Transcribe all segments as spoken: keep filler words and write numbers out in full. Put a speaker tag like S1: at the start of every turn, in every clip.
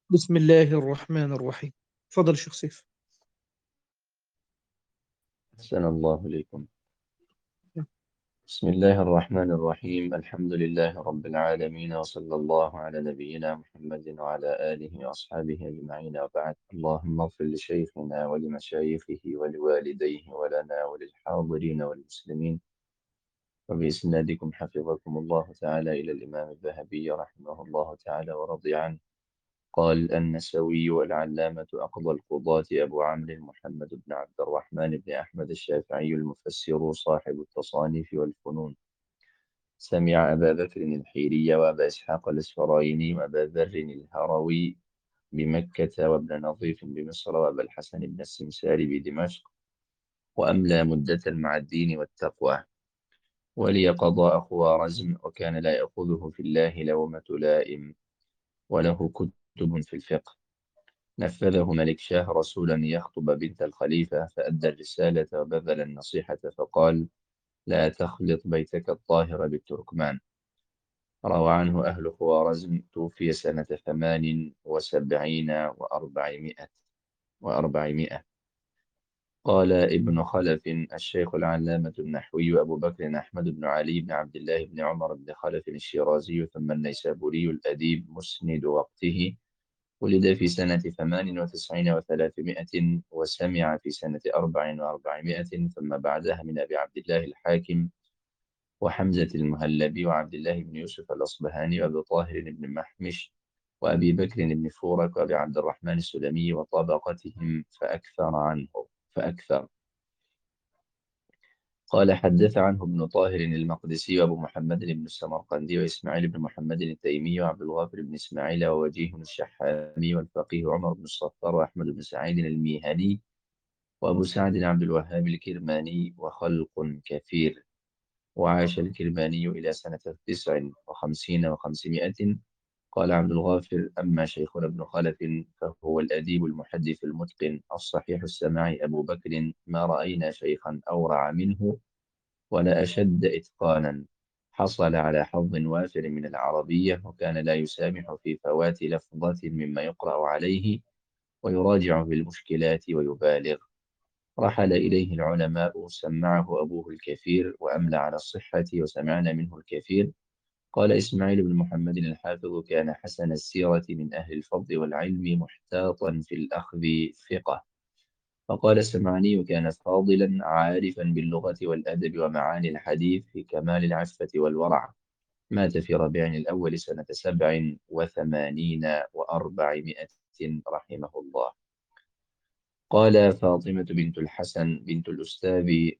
S1: بسم الله الرحمن الرحيم. تفضل الشيخ سيف.
S2: أحسن الله إليكم. بسم الله الرحمن الرحيم. الحمد لله رب العالمين، وصلى الله على نبينا محمد وعلى آله وأصحابه أجمعين، وبعد. اللهم اغفر لشيخنا ولمشايخه ولوالديه ولنا وللحاضرين والمسلمين. وبإسنادكم حفظكم الله تعالى إلى الإمام الذهبي رحمه الله تعالى ورضي عنه. قال النسوي والعلامة أقضى القضاة أبو عمرو محمد بن عبد الرحمن بن أحمد الشافعي المفسر صاحب التصانيف والفنون، سمع أبا بكر الحيري وأبا إسحاق الإسفرايني وأبا ذر الهروي بمكة وابن نظيف بمصر وأبا الحسن بن السمسار بدمشق، وأملى مدة مع الدين والتقوى. ولي قضاء خوارزم، وكان لا يأخذه في الله لومة لائم، وله كتب في الفقه. نفذه ملك شاه رسولا يخطب بنت الخليفة، فأدى الرسالة وبذل النصيحة، فقال: لا تخلط بيتك الطاهر بالتركمان. روى عنه أهل خوارزم. توفي سنة ثمان وسبعين وأربعمائة وأربعمائة. قال ابن خلف الشيخ العلامة النحوي أبو بكر أحمد بن علي بن عبد الله بن عمر بن خلف الشيرازي ثم النيسابوري الأديب مسند وقته، ولد في سنة ثمان وتسعين وثلاثمائة، وسمع في سنة أربع وأربعمائة ثم بعدها من أبي عبد الله الحاكم وحمزة المهلبي وعبد الله بن يوسف الأصبهاني وأبي طاهر بن محمش وأبي بكر بن فورك وأبي عبد الرحمن السلمي وطبقتهم، فأكثر عنه فأكثر. قال حدث عنه ابن طاهر المقدسي وأبو محمد بن السمرقندي وإسماعيل بن محمد التيمي وعبد الغافر بن إسماعيل ووجيه الشحامي والفقيه عمر بن الصفار وأحمد بن سعيد الميهني وأبو سعد عبد الوهاب الكرماني وخلق كثير. وعاش الكرماني إلى سنة تسع وخمسين وخمسمائة. قال عبد الغافر: أما شيخنا ابن خلف فهو الأديب المحدث المتقن الصحيح السماع أبو بكر، ما رأينا شيخا أورع منه ولا أشد إتقانا. حصل على حظ وافر من العربية، وكان لا يسامح في فوات لفظة مما يقرأ عليه، ويراجع في المشكلات ويبالغ. رحل إليه العلماء، سمعه أبوه الكثير وأملى على الصحة، وسمعنا منه الكثير. قال إسماعيل بن محمد الحافظ: كان حسن السيرة من أهل الفضل والعلم، محتاطا في الأخذ ثقة. فقال السمعاني: كان فاضلا عارفا باللغة والأدب ومعاني الحديث، في كمال العفة والورع. مات في ربيع الأول سنة سبع وثمانين وأربعمائة رحمه الله. قال فاطمة بنت الحسن بنت الأستاذ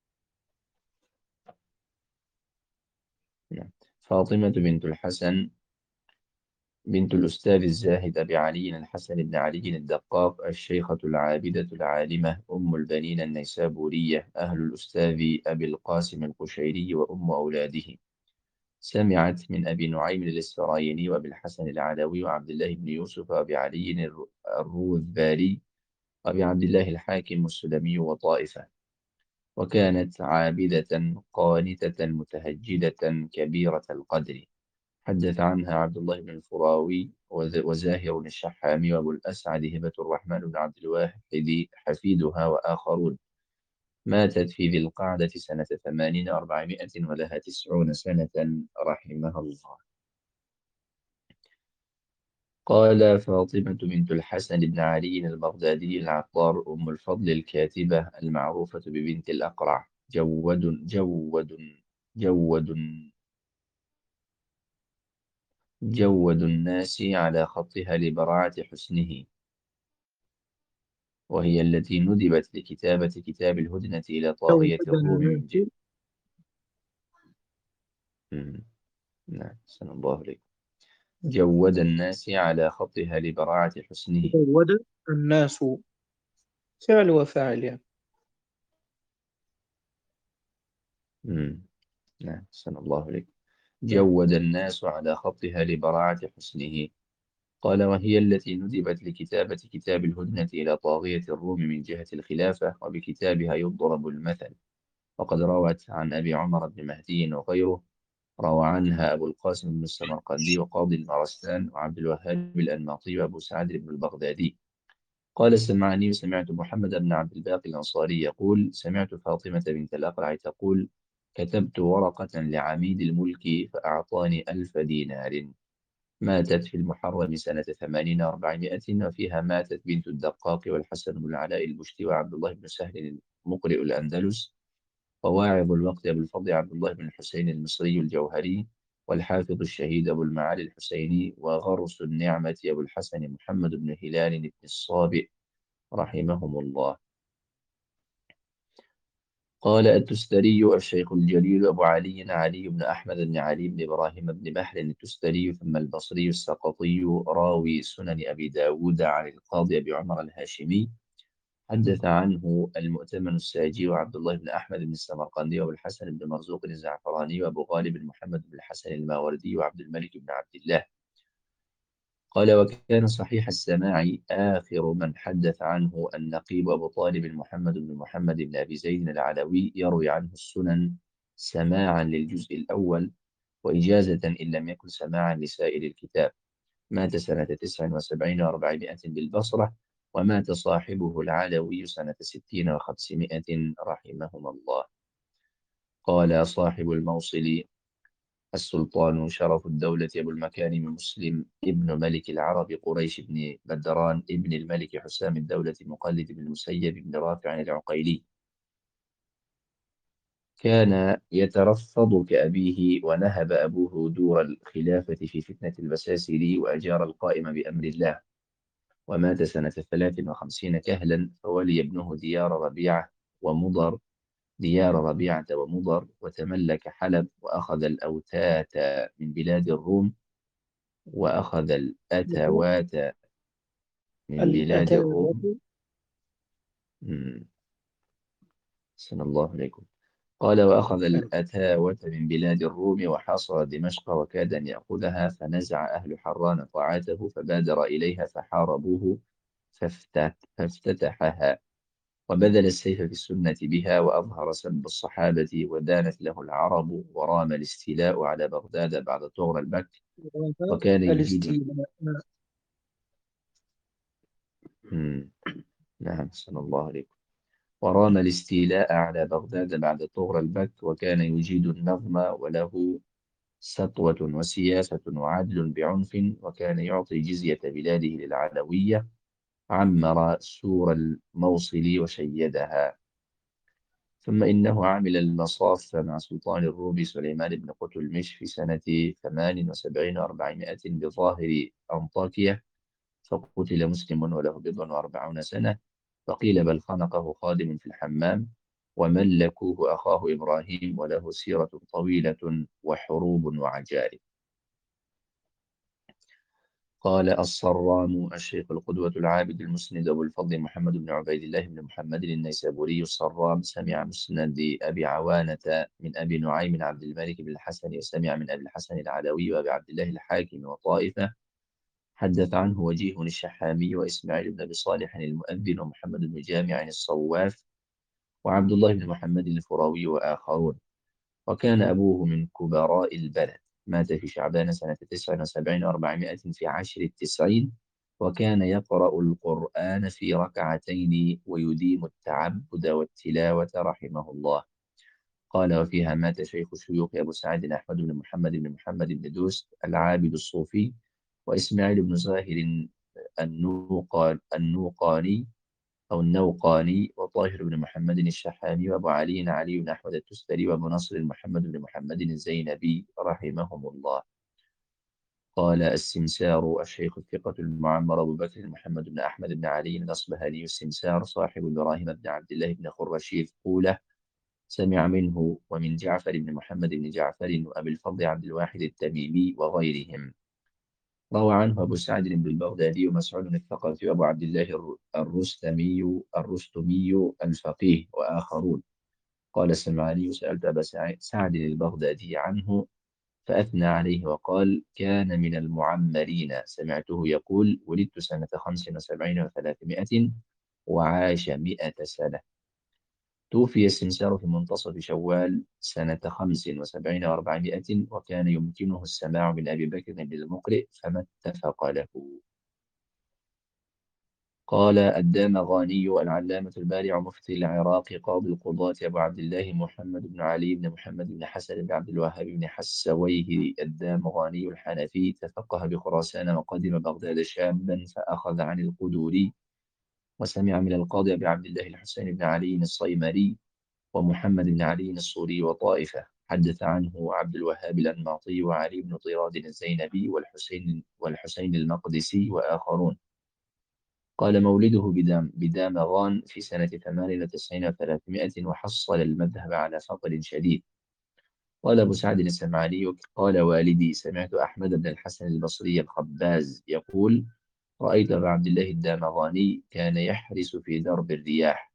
S2: فاطمة بنت الحسن بنت الأستاذ الزاهد أبي علي الحسن بن علي الدقاق، الشيخة العابدة العالمة، أم البنين النيسابورية، أهل الأستاذ أبي القاسم القشيري وأم أولاده. سمعت من أبي نعيم الإسفرايني وأبي الحسن العلوي وعبد الله بن يوسف وأبي علي الر- الروذباري وأبي عبد الله الحاكم السلمي وطائفة. وكانت عابدة قانتة متهجدة كبيرة القدر. حدث عنها عبد الله بن الفراوي وز- وزاهر الشحامي وأبو الأسعد هبة الرحمن بن عبد الواحد حفيدها وآخرون. ماتت في ذي القعدة سنة ثمانين أربعمائة ولها تسعون سنة رحمها الله. قال فاطمة بنت الحسن بن علي البغدادي العطار، أم الفضل الكاتبة المعروفة ببنت الأقرع، جود جود جود جود الناس على خطها لبراعة حسنه، وهي التي ندبت لكتابة كتاب الهدنة إلى طاغية
S1: زود
S2: الروم من
S1: الناس
S2: جهة. مم. نعم، سن الله عليك. جود الناس على خطها لبراعة حسنه.
S1: زود الناس فعل وفاعل يعني.
S2: مم. نعم، سن الله عليك.
S1: نعم.
S2: جود الناس على خطها لبراعة حسنه. قال وهي التي ندبت لكتابة كتاب الهدنة إلى طاغية الروم من جهة الخلافة، وبكتابها يضرب المثل. وقد روت عن أبي عمر بن مهدي وغيره روى عنها أبو القاسم بن السمرقندي وقاضي المارستان وعبد الوهاب الأنماطي وأبو سعد بن البغدادي. قال السمعاني: سمعت محمد بن عبد الباقي الأنصاري يقول: سمعت فاطمة بنت الأقرع تقول: كتبت ورقة لعميد الملك فأعطاني ألف دينار. ماتت في المحرم سنة ثمانين وأربعمائة، وفيها ماتت بنت الدقاق والحسن بن العلاء البشتي وعبد الله بن سهل مقرئ الأندلس، وواعظ الوقت أبو الفضل عبد الله بن الحسين المصري الجوهري، والحافظ الشهيد أبو المعالي الحسيني، وغرس النعمة أبو الحسن محمد بن هلال بن الصابئ رحمهم الله. قال التستري: الشيخ الجليل أبو علي علي بن أحمد بن علي بن إبراهيم بن بحر التستري ثم البصري السقطي راوي سنن أبي داود عن القاضي أبي عمر الهاشمي، حدث عنه المؤتمن الساجي وعبد الله بن أحمد بن السمرقندي وأبو الحسن بن مرزوق الزعفراني وأبو غالب محمد بن الحسن الماوردي وعبد الملك بن عبد الله. قال: وكان صحيح السماع آخر من حدث عنه النقيب أبو طالب محمد بن محمد بن أبي زيد العلوي يروي عنه السنن سماعا للجزء الأول، وإجازة إن لم يكن سماعا لسائر الكتاب. مات سنة تسع وسبعين وأربعمائة بالبصرة، ومات صاحبه العلوي سنة ستين وخمسمائة رحمهما الله. قال صاحب الموصل: السلطان شرف الدولة أبو المكارم مسلم ابن ملك العرب قريش بن بدران ابن الملك حسام الدولة مقلد بن المسيب بن رافع العقيلي، كان يترفض كأبيه، ونهب أبوه دور الخلافة في فتنة البساسري وأجار القائم بأمر الله. ومات سنة ثلاث وخمسين كهلا، فولي ابنه ديار ربيعة ومضر ديار ربيعة ومضر، وتملك حلب، وأخذ الأوتات من بلاد الروم، وأخذ الأتوات من بلاد
S1: الأتاوات.
S2: الروم. مم. صلى الله عليكم. قال: وأخذ الأتاوة من بلاد الروم وحاصر دمشق، وكاد أن يأخذها، فنزع أهل حران طاعته فبادر إليها فحاربوه فافتت فافتتحها، وبذل السيف في السنة بها، وأظهر سب الصحابة، ودانت له العرب، ورام الاستيلاء على بغداد بعد طغر البك، وكان يجيد.
S1: الاستيلاء.
S2: مم. نعم، صلى الله عليكم. ورام الاستيلاء على بغداد بعد طغر البك، وكان يجيد النظم، وله سطوة وسياسة وعدل بعنف، وكان يعطي جزية بلاده للعلوية. عمر سور الموصل وشيدها. ثم إنه عمل المصاف مع سلطان الروم سليمان بن قتلمش في سنة ثمان وسبعين وأربعمائة بظاهر أنطاكية، فقتل مسلم وله بضع وأربعون سنة، فقيل بل خنقه خادم في الحمام، وملكوه أخاه إبراهيم، وله سيرة طويلة وحروب وعجائب. قال الصرام: الشيخ القدوة العابد المسند أبو الفضل محمد بن عبيد الله بن محمد النيسابوري الصرام، سمع مسند أبي عوانة من أبي نعيم عبد الملك بن الحسن، وسمع من أبي الحسن العلوي وأبي عبد الله الحاكم وطائفة. حدث عنه وجيه الشحامي، وإسماعيل بن أبي صالح المؤذن، ومحمد بن جامع الصواف، وعبد الله بن محمد الفراوي، وآخرون. وكان أبوه من كبراء البلد. مات في شعبان سنة تسع وسبعين وأربعمائة في عشر التسعين، وكان يقرأ القرآن في ركعتين ويديم التعبد والتلاوة رحمه الله. قال: وفيها مات شيخ الشيوخ أبو سعد أحمد بن محمد بن محمد بن دوست العابد الصوفي، وإسماعيل بن زاهر النوقا- النوقاني أو النوقاني، وطاهر بن محمد الشحامي، وأبو علي علي بن أحمد التستري، وأبو نصر محمد بن محمد الزينبي رحمهم الله. قال السمسار: الشيخ الثقة المعمر أبو بكر محمد بن أحمد بن علي الأصبهاني السمسار، صاحب إبراهيم بن عبد الله بن خرشيد قوله، سمع منه ومن جعفر بن محمد بن جعفر وأبي الفضل عبد الواحد التميمي وغيرهم. روى عنه أبو سعد بن البغدادي ومسعود الثقفي وأبو عبد الله الر- الرستمي الرستمي الفقيه وآخرون. قال السمعاني: سألت أبا سع- سعد البغدادي عنه، فأثنى عليه وقال: كان من المعمرين. سمعته يقول: ولدت سنة خمس وسبعين وثلاثمائة، وعاش مئة سنة. توفي السمسار في منتصف شوال سنة خمس وسبعين وأربعمائة، وكان يمكنه السماع من أبي بكر بن المقرئ فما اتفق له. قال الدامغاني العلامة البارع مفتي العراق قاضي القضاة أبو عبد الله محمد بن علي بن محمد بن حسن بن عبد الوهاب بن حسويه الدامغاني الحنفي تفقه بخراسان وقدم بغداد شابا فأخذ عن القدوري، وسمع من القاضي أبي عبد الله الحسين بن علي الصيمري ومحمد بن علي الصوري وطائفة. حدث عنه عبد الوهاب الأنماطي وعلي بن طراد الزينبي والحسين والحسين المقدسي وآخرون. قال مولده بدام بدامغان في سنة ثمان وتسعين وثلاثمائة، وحصل المذهب على فقر شديد. قال أبو سعد السمعاني قال والدي سمعت أحمد بن الحسن البصري الخباز يقول رأيت أبا عبد الله الدامغاني كان يحرس في درب الرياح.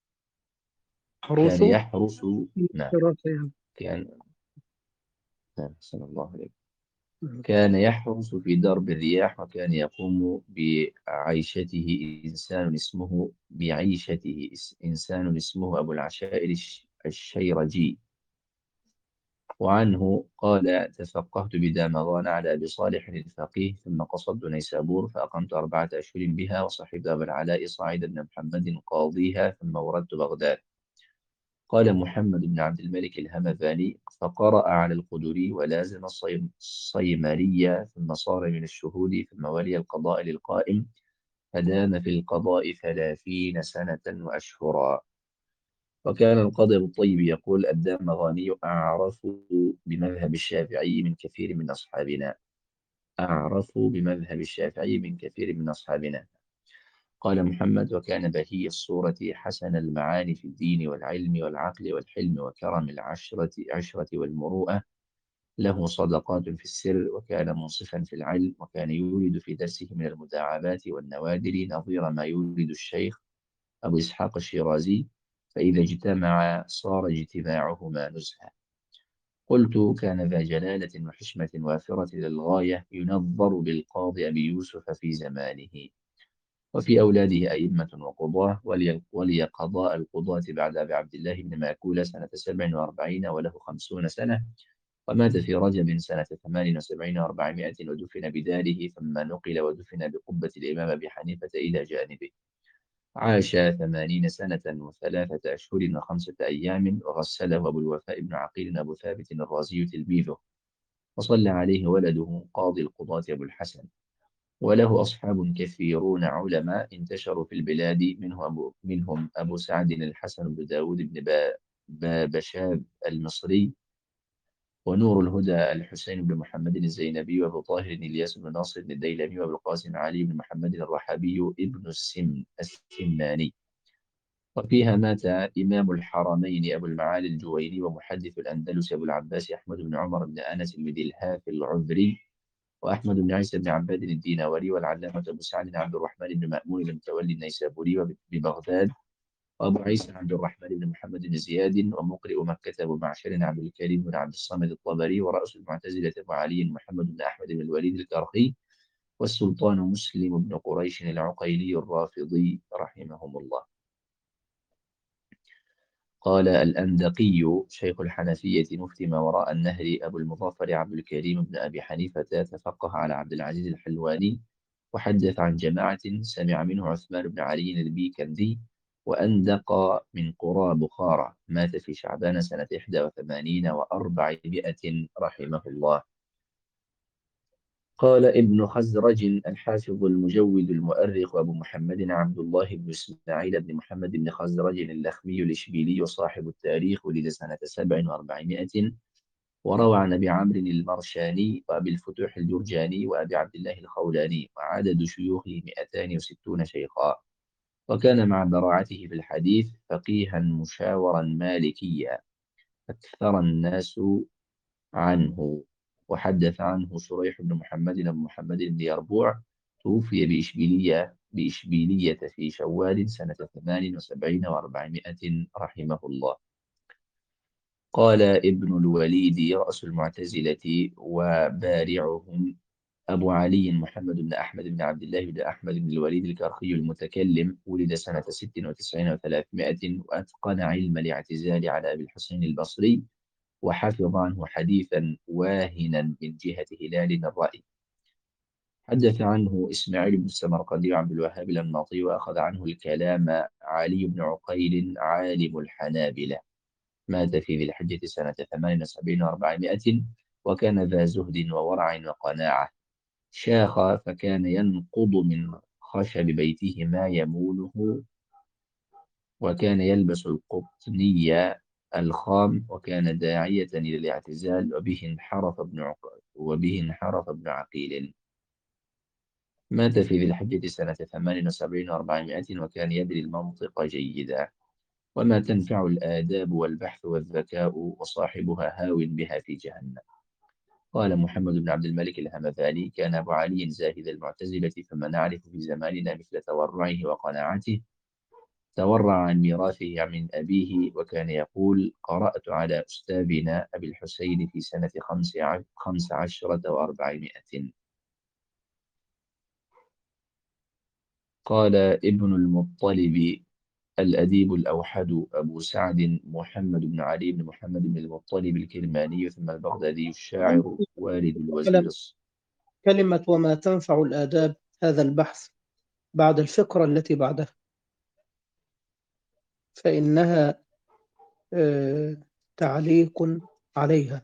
S2: كان
S1: حروسه
S2: يحرس. نعم.
S1: دراسة يعني.
S2: كان نعم صلى الله عليه.
S1: نعم.
S2: كان يحرس في درب الرياح، وكان يقوم بعيشته إنسان اسمه بعيشته إنسان اسمه أبو العشائر الش- الشيرجي. وعنه قال تفقهت بدامغان على أبي صالح الفقيه، ثم قصدت نيسابور فأقمت أربعة أشهر بها، وصحبت أبا العلاء صعيد بن محمد قاضيها، ثم وردت بغداد. قال محمد بن عبد الملك الهمذاني فقرأ على القدري ولازم الصيم- الصيمرية، ثم صار من الشهود، ثم ولي القضاء للقائم، فدام في القضاء ثلاثين سنة وأشهرا. وكان القاضي أبو الطيب يقول الدامغاني أعرف بمذهب الشافعي من كثير من أصحابنا. أعرف بمذهب الشافعي من كثير من أصحابنا. قال محمد وكان بهي الصورة حسن المعاني في الدين والعلم والعقل والحلم وكرم العشرة عشرة والمروءة، له صدقات في السر، وكان منصفا في العلم، وكان يورد في درسه من المداعبات والنوادر نظير ما يورد الشيخ أبو إسحاق الشيرازي، فإذا اجتمع صار اجتماعهما نزهة. قلت كان ذا جلالة وحشمة وافرة للغاية، ينظر بالقاضي أبي يوسف في زمانه. وفي أولاده أئمة وقضاة، ولي, ولي قضاء القضاة بعد أبي عبد الله بن ماكولة سنة سبع وأربعين وله خمسون سنة، ومات في رجب سنة ثمان وسبعين وأربعمائة، ودفن بداره، ثم نقل ودفن بقبة الإمام أبي حنيفة إلى جانبه. عاش ثمانين سنة وثلاثة أشهر وخمسة أيام، وغسله أبو الوفاء بن عقيل أبو ثابت الرازي تلميذه، وصلى عليه ولده قاضي القضاة أبو الحسن. وله أصحاب كثيرون علماء انتشروا في البلاد، منهم أبو, منهم أبو سعد الحسن بن داود بن با- بابشاب المصري، ونور الهدى الحسين بن محمد الزينبي، وأبو طاهر الياس بن ناصر بن الديلمي، وأبو القاسم علي بن محمد الرحابي ابن السم السماني. وفيها مات إمام الحرمين أبو المعالي الجويني، ومحدث الأندلس أبو العباس أحمد بن عمر بن أنس بن ذي الهاف العذري، وأحمد بن عيسى بن عباد الدينوري، والعلامة أبو سعد عبد الرحمن بن مأمون المتولي النيسابوري ببغداد، وأبو عيسى عبد الرحمن بن محمد بن زياد، ومقرئ مكة أبو معشر عبد الكريم بن عبد الصمد الطبري، ورأس المعتزلة أبو علي محمد بن أحمد بن الوليد الكرخي، والسلطان مسلم بن قريش العقيلي الرافضي رحمهم الله. قال الأندقي شيخ الحنفية مفتي ما وراء النهر أبو المظفر عبد الكريم بن أبي حنيفة تفقه على عبد العزيز الحلواني، وحدث عن جماعة سمع منه عثمان بن علي البيكندي، وأندق من قرى بخارى. مات في شعبان سنة إحدى وثمانين وأربعمائة رحمه الله. قال ابن خزرج الحافظ المجود المؤرخ أبو محمد عبد الله بن إسماعيل بن محمد بن خزرج اللخمي الإشبيلي وصاحب التاريخ، ولد سنة سبع وأربعمائة، وروى عن أبي عمرو المرشاني وأبي الفتوح الجرجاني وأبي عبد الله الخولاني، وعدد شيوخه مئتان وستون شيخا. وكان مع براعته في الحديث فقيها مشاورا مالكيا، أكثر الناس عنه. وحدث عنه شريح بن محمد بن محمد بن يربوع، توفي بإشبيلية بإشبيلية في شوال سنة ثمان وسبعين وأربعمائة رحمه الله. قال ابن الوليد رأس المعتزلة وبارعهم أبو علي محمد بن أحمد بن عبد الله بن أحمد بن الوليد الكرخي المتكلم، ولد سنة ست وتسعين وثلاثمائة، وأتقن علم الاعتزال على أبي الحسين البصري، وحفظ عنه حديثا واهنا من جهة هلال الرأي. حدث عنه إسماعيل بن السمرقندي وعبد الوهاب الأنماطي، وأخذ عنه الكلام علي بن عقيل عالم الحنابلة. مات في ذي الحجة سنة ثمان وسبعين وأربعمائة، وكان ذا زهد وورع وقناعة. شاخ فكان ينقض من خشب بيته ما يموله، وكان يلبس القطنية الخام، وكان داعية إلى الاعتزال، وبه انحرف ابن عق... وبه انحرف ابن عقيل. مات في ذي الحجة سنة ثمان وسبعين وأربعمائة، وكان يدري المنطق جيدا. وما تنفع الآداب والبحث والذكاء، وصاحبها هاو بها في جهنم. قال محمد بن عبد الملك الهمذاني: كان أبو علي زاهد المعتزلة، فما نعرف في زماننا مثل تورعه وقناعته. تورع عن ميراثه من أبيه، وكان يقول: قرأت على أستاذنا أبي الحسين في سنة خمس ع- خمس عشرة وأربعمائة. قال ابن المطلب الأديب الأوحد أبو سعد محمد بن علي بن محمد بن المطلب الكرماني ثم البغدادي الشاعر والد الوزير
S1: كلمة
S2: الص-
S1: كلمة وما تنفع الآداب، هذا البحث بعد الفقرة التي بعدها، فإنها آه، تعليق عليها.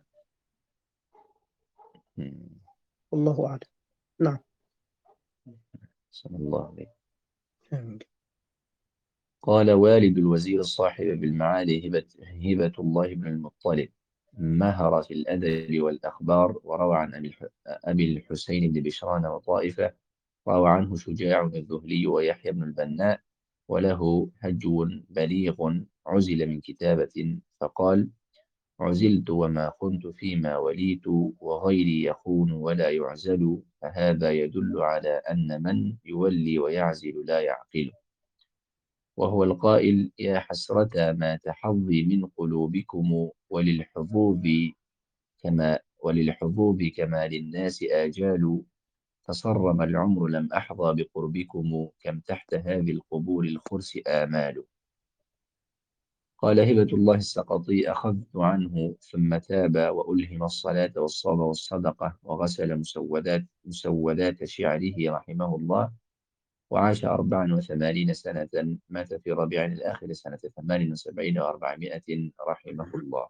S2: مم.
S1: والله أعلم. نعم.
S2: صلى الله عليه.
S1: آمين.
S2: قال والد الوزير الصاحب بالمعالي هبة, هبة الله بن المطلب، مهر في الأدب والأخبار، وروى عن أبي الح- أبي الحسين بن بشران وطائفة. روى عنه شجاع الذهلي ويحيى بن البناء، وله هجو بليغ عزل من كتابة، فقال: عزلت وما كنت فيما وليت، وغيري يخون ولا يعزل، فهذا يدل على أن من يولي ويعزل لا يعقل. وهو القائل: يا حسرة ما تحظي من قلوبكم، وللحظوظ كما وللحظوظ كما للناس آجال، تصرم العمر لم أحظى بقربكم، كم تحت هذه القبور الخرس آمال. قال هبة الله السقطي: أخذت عنه ثم تاب، وألهم الصلاة والصوم والصدقة، وغسل مسودات مسودات شعره رحمه الله، وعاش أربعا وثمانين سنة. مات في ربيع الآخر سنة ثمان وسبعين وأربعمائة رحمه الله.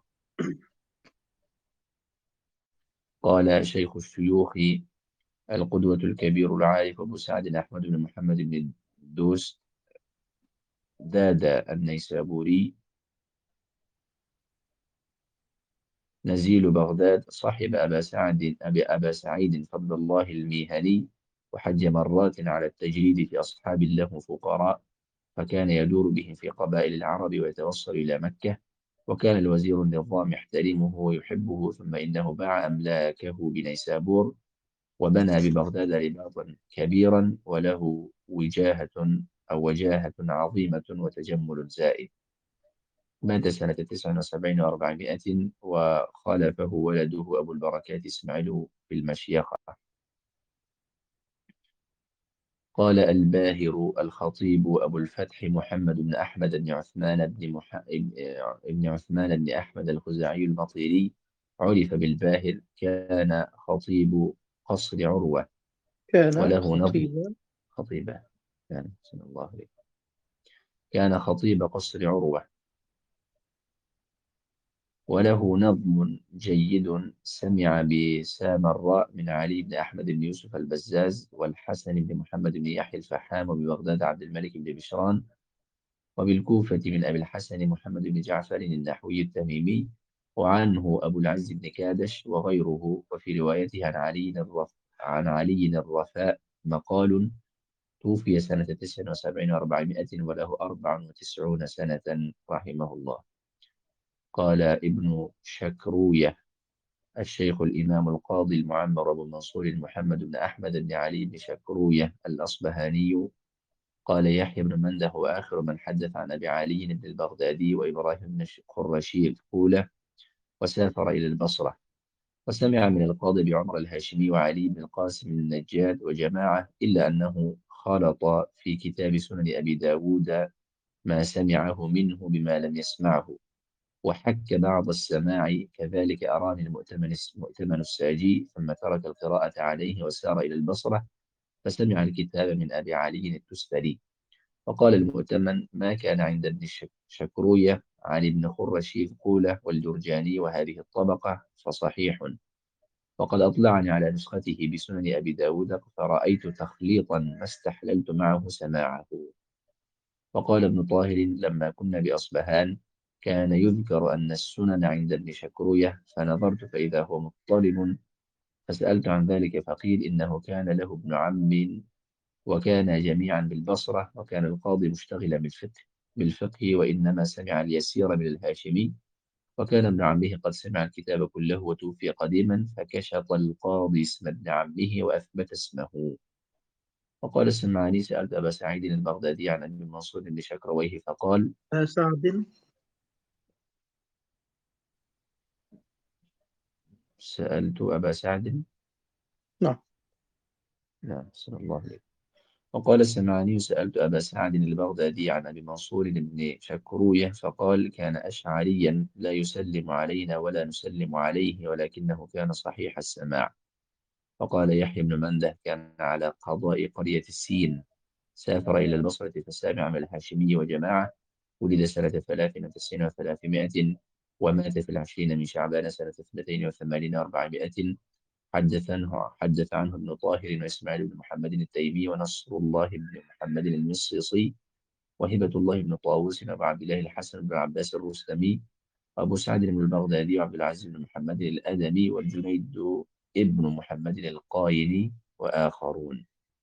S2: قال شيخ الشيوخ القدوة الكبير العارف أبو سعد أحمد بن محمد بن الدوس داد النيسابوري نزيل بغداد، صاحب أبا سعد أبي أبا سعيد فضل الله الميهني، وحج مرات على التجريد في أصحاب له فقراء، فكان يدور بهم في قبائل العرب ويتوصل إلى مكة. وكان الوزير النظام يحترمه ويحبه، ثم إنه باع أملاكه بنيسابور، وبنى ببغداد رباطا كبيرا، وله وجاهة أو وجاهة عظيمة وتجمل زائد. مات سنة تسع وسبعين وأربعمائة، وخلفه ولده أبو البركات إسماعيل في المشيخة. قال الباهر الخطيب أبو الفتح محمد بن أحمد بن عثمان بن, مح... بن عثمان بن أحمد الخزاعي المطيري، عرف بالباهر، كان خطيب قصر عروة،
S1: كان
S2: وله نظم.
S1: خطيبا.
S2: خطيبة كان صلى الله عليه. كان خطيب قصر عروة، وله نظم جيد سمع بسامراء من علي بن أحمد بن يوسف البزاز، والحسن بن محمد بن يحيى الفحام، وببغداد عبد الملك بن بشران، وبالكوفة من أبي الحسن محمد بن جعفر النحوي التميمي، وعنه أبو العز بن كادش وغيره. وفي روايته عن علي الرف عن علي الرفاء مقال: توفي سنة تسع وسبعين وأربعمائة، وله أربع وتسعون سنة رحمه الله. قال ابن شكروية الشيخ الإمام القاضي المعمر أبو المنصور محمد بن أحمد بن علي بن شكروية الأصبهاني، قال يحيى بن منده هو آخر من حدث عن أبي علي بن البغدادي وإبراهيم بن خرشي الأولى، وسافر إلى البصرة. وسمع من القاضي بعمر الهاشمي وعلي بن القاسم النجاد وجماعة، إلا أنه خلط في كتاب سنن أبي داود ما سمعه منه بما لم يسمعه، وحك بعض السماع، كذلك أراني المؤتمن المؤتمن الساجي، ثم ترك القراءة عليه وسار إلى البصرة فسمع الكتاب من أبي علي التستري. فقال المؤتمن: ما كان عند ابن الشك- شكروية عن ابن خرشي القولة والجرجاني وهذه الطبقة فصحيح، وقد أطلعني على نسخته بسنن أبي داود فرأيت تخليطا ما استحللت معه سماعه. وقال ابن طاهر: لما كنا بأصبهان كان يذكر أن السنن عند ابن شكروية، فنظرت فإذا هو مضطرب، فسألت عن ذلك فقيل إنه كان له ابن عم وكان جميعا بالبصرة، وكان القاضي مشتغلا بالفقه بالفقه وإنما سمع اليسير من الهاشمي، وكان ابن عمه قد سمع الكتاب كله وتوفي قديما، فكشط القاضي اسم ابن عمه وأثبت اسمه. وقال السمعاني: سألت أبا سعيد البغدادي عن أبي منصور بن شكرويه فقال:
S1: آه، سعد.
S2: سألت أبا سعد.
S1: نعم.
S2: نعم، صلى الله عليه. وقال السمعاني: سألت أبا سعد البغدادي عن أبي منصور بن شكرويه فقال: كان أشعريا لا يسلم علينا ولا نسلم عليه، ولكنه كان صحيح السماع. وقال يحيى بن منده: كان على قضاء قرية السين، سافر إلى البصرة فسامع من الهاشمي وجماعة، ولد سنة ثلاث وتسعين وثلاثمائة، ومات في العشرين من شعبان سنة اثنتين وثمانين وأربعمائة. حدث عنه حدث عنه ابن طاهر وإسماعيل بن محمد التيمي ونصر الله بن محمد المصيصي وهبة الله بن طاووس وأبو عبد الله الحسن بن عباس الرستمي وأبو سعد بن البغدادي وعبد العزيز بن محمد الأدمي والجنيد ابن محمد القايني وآخرون.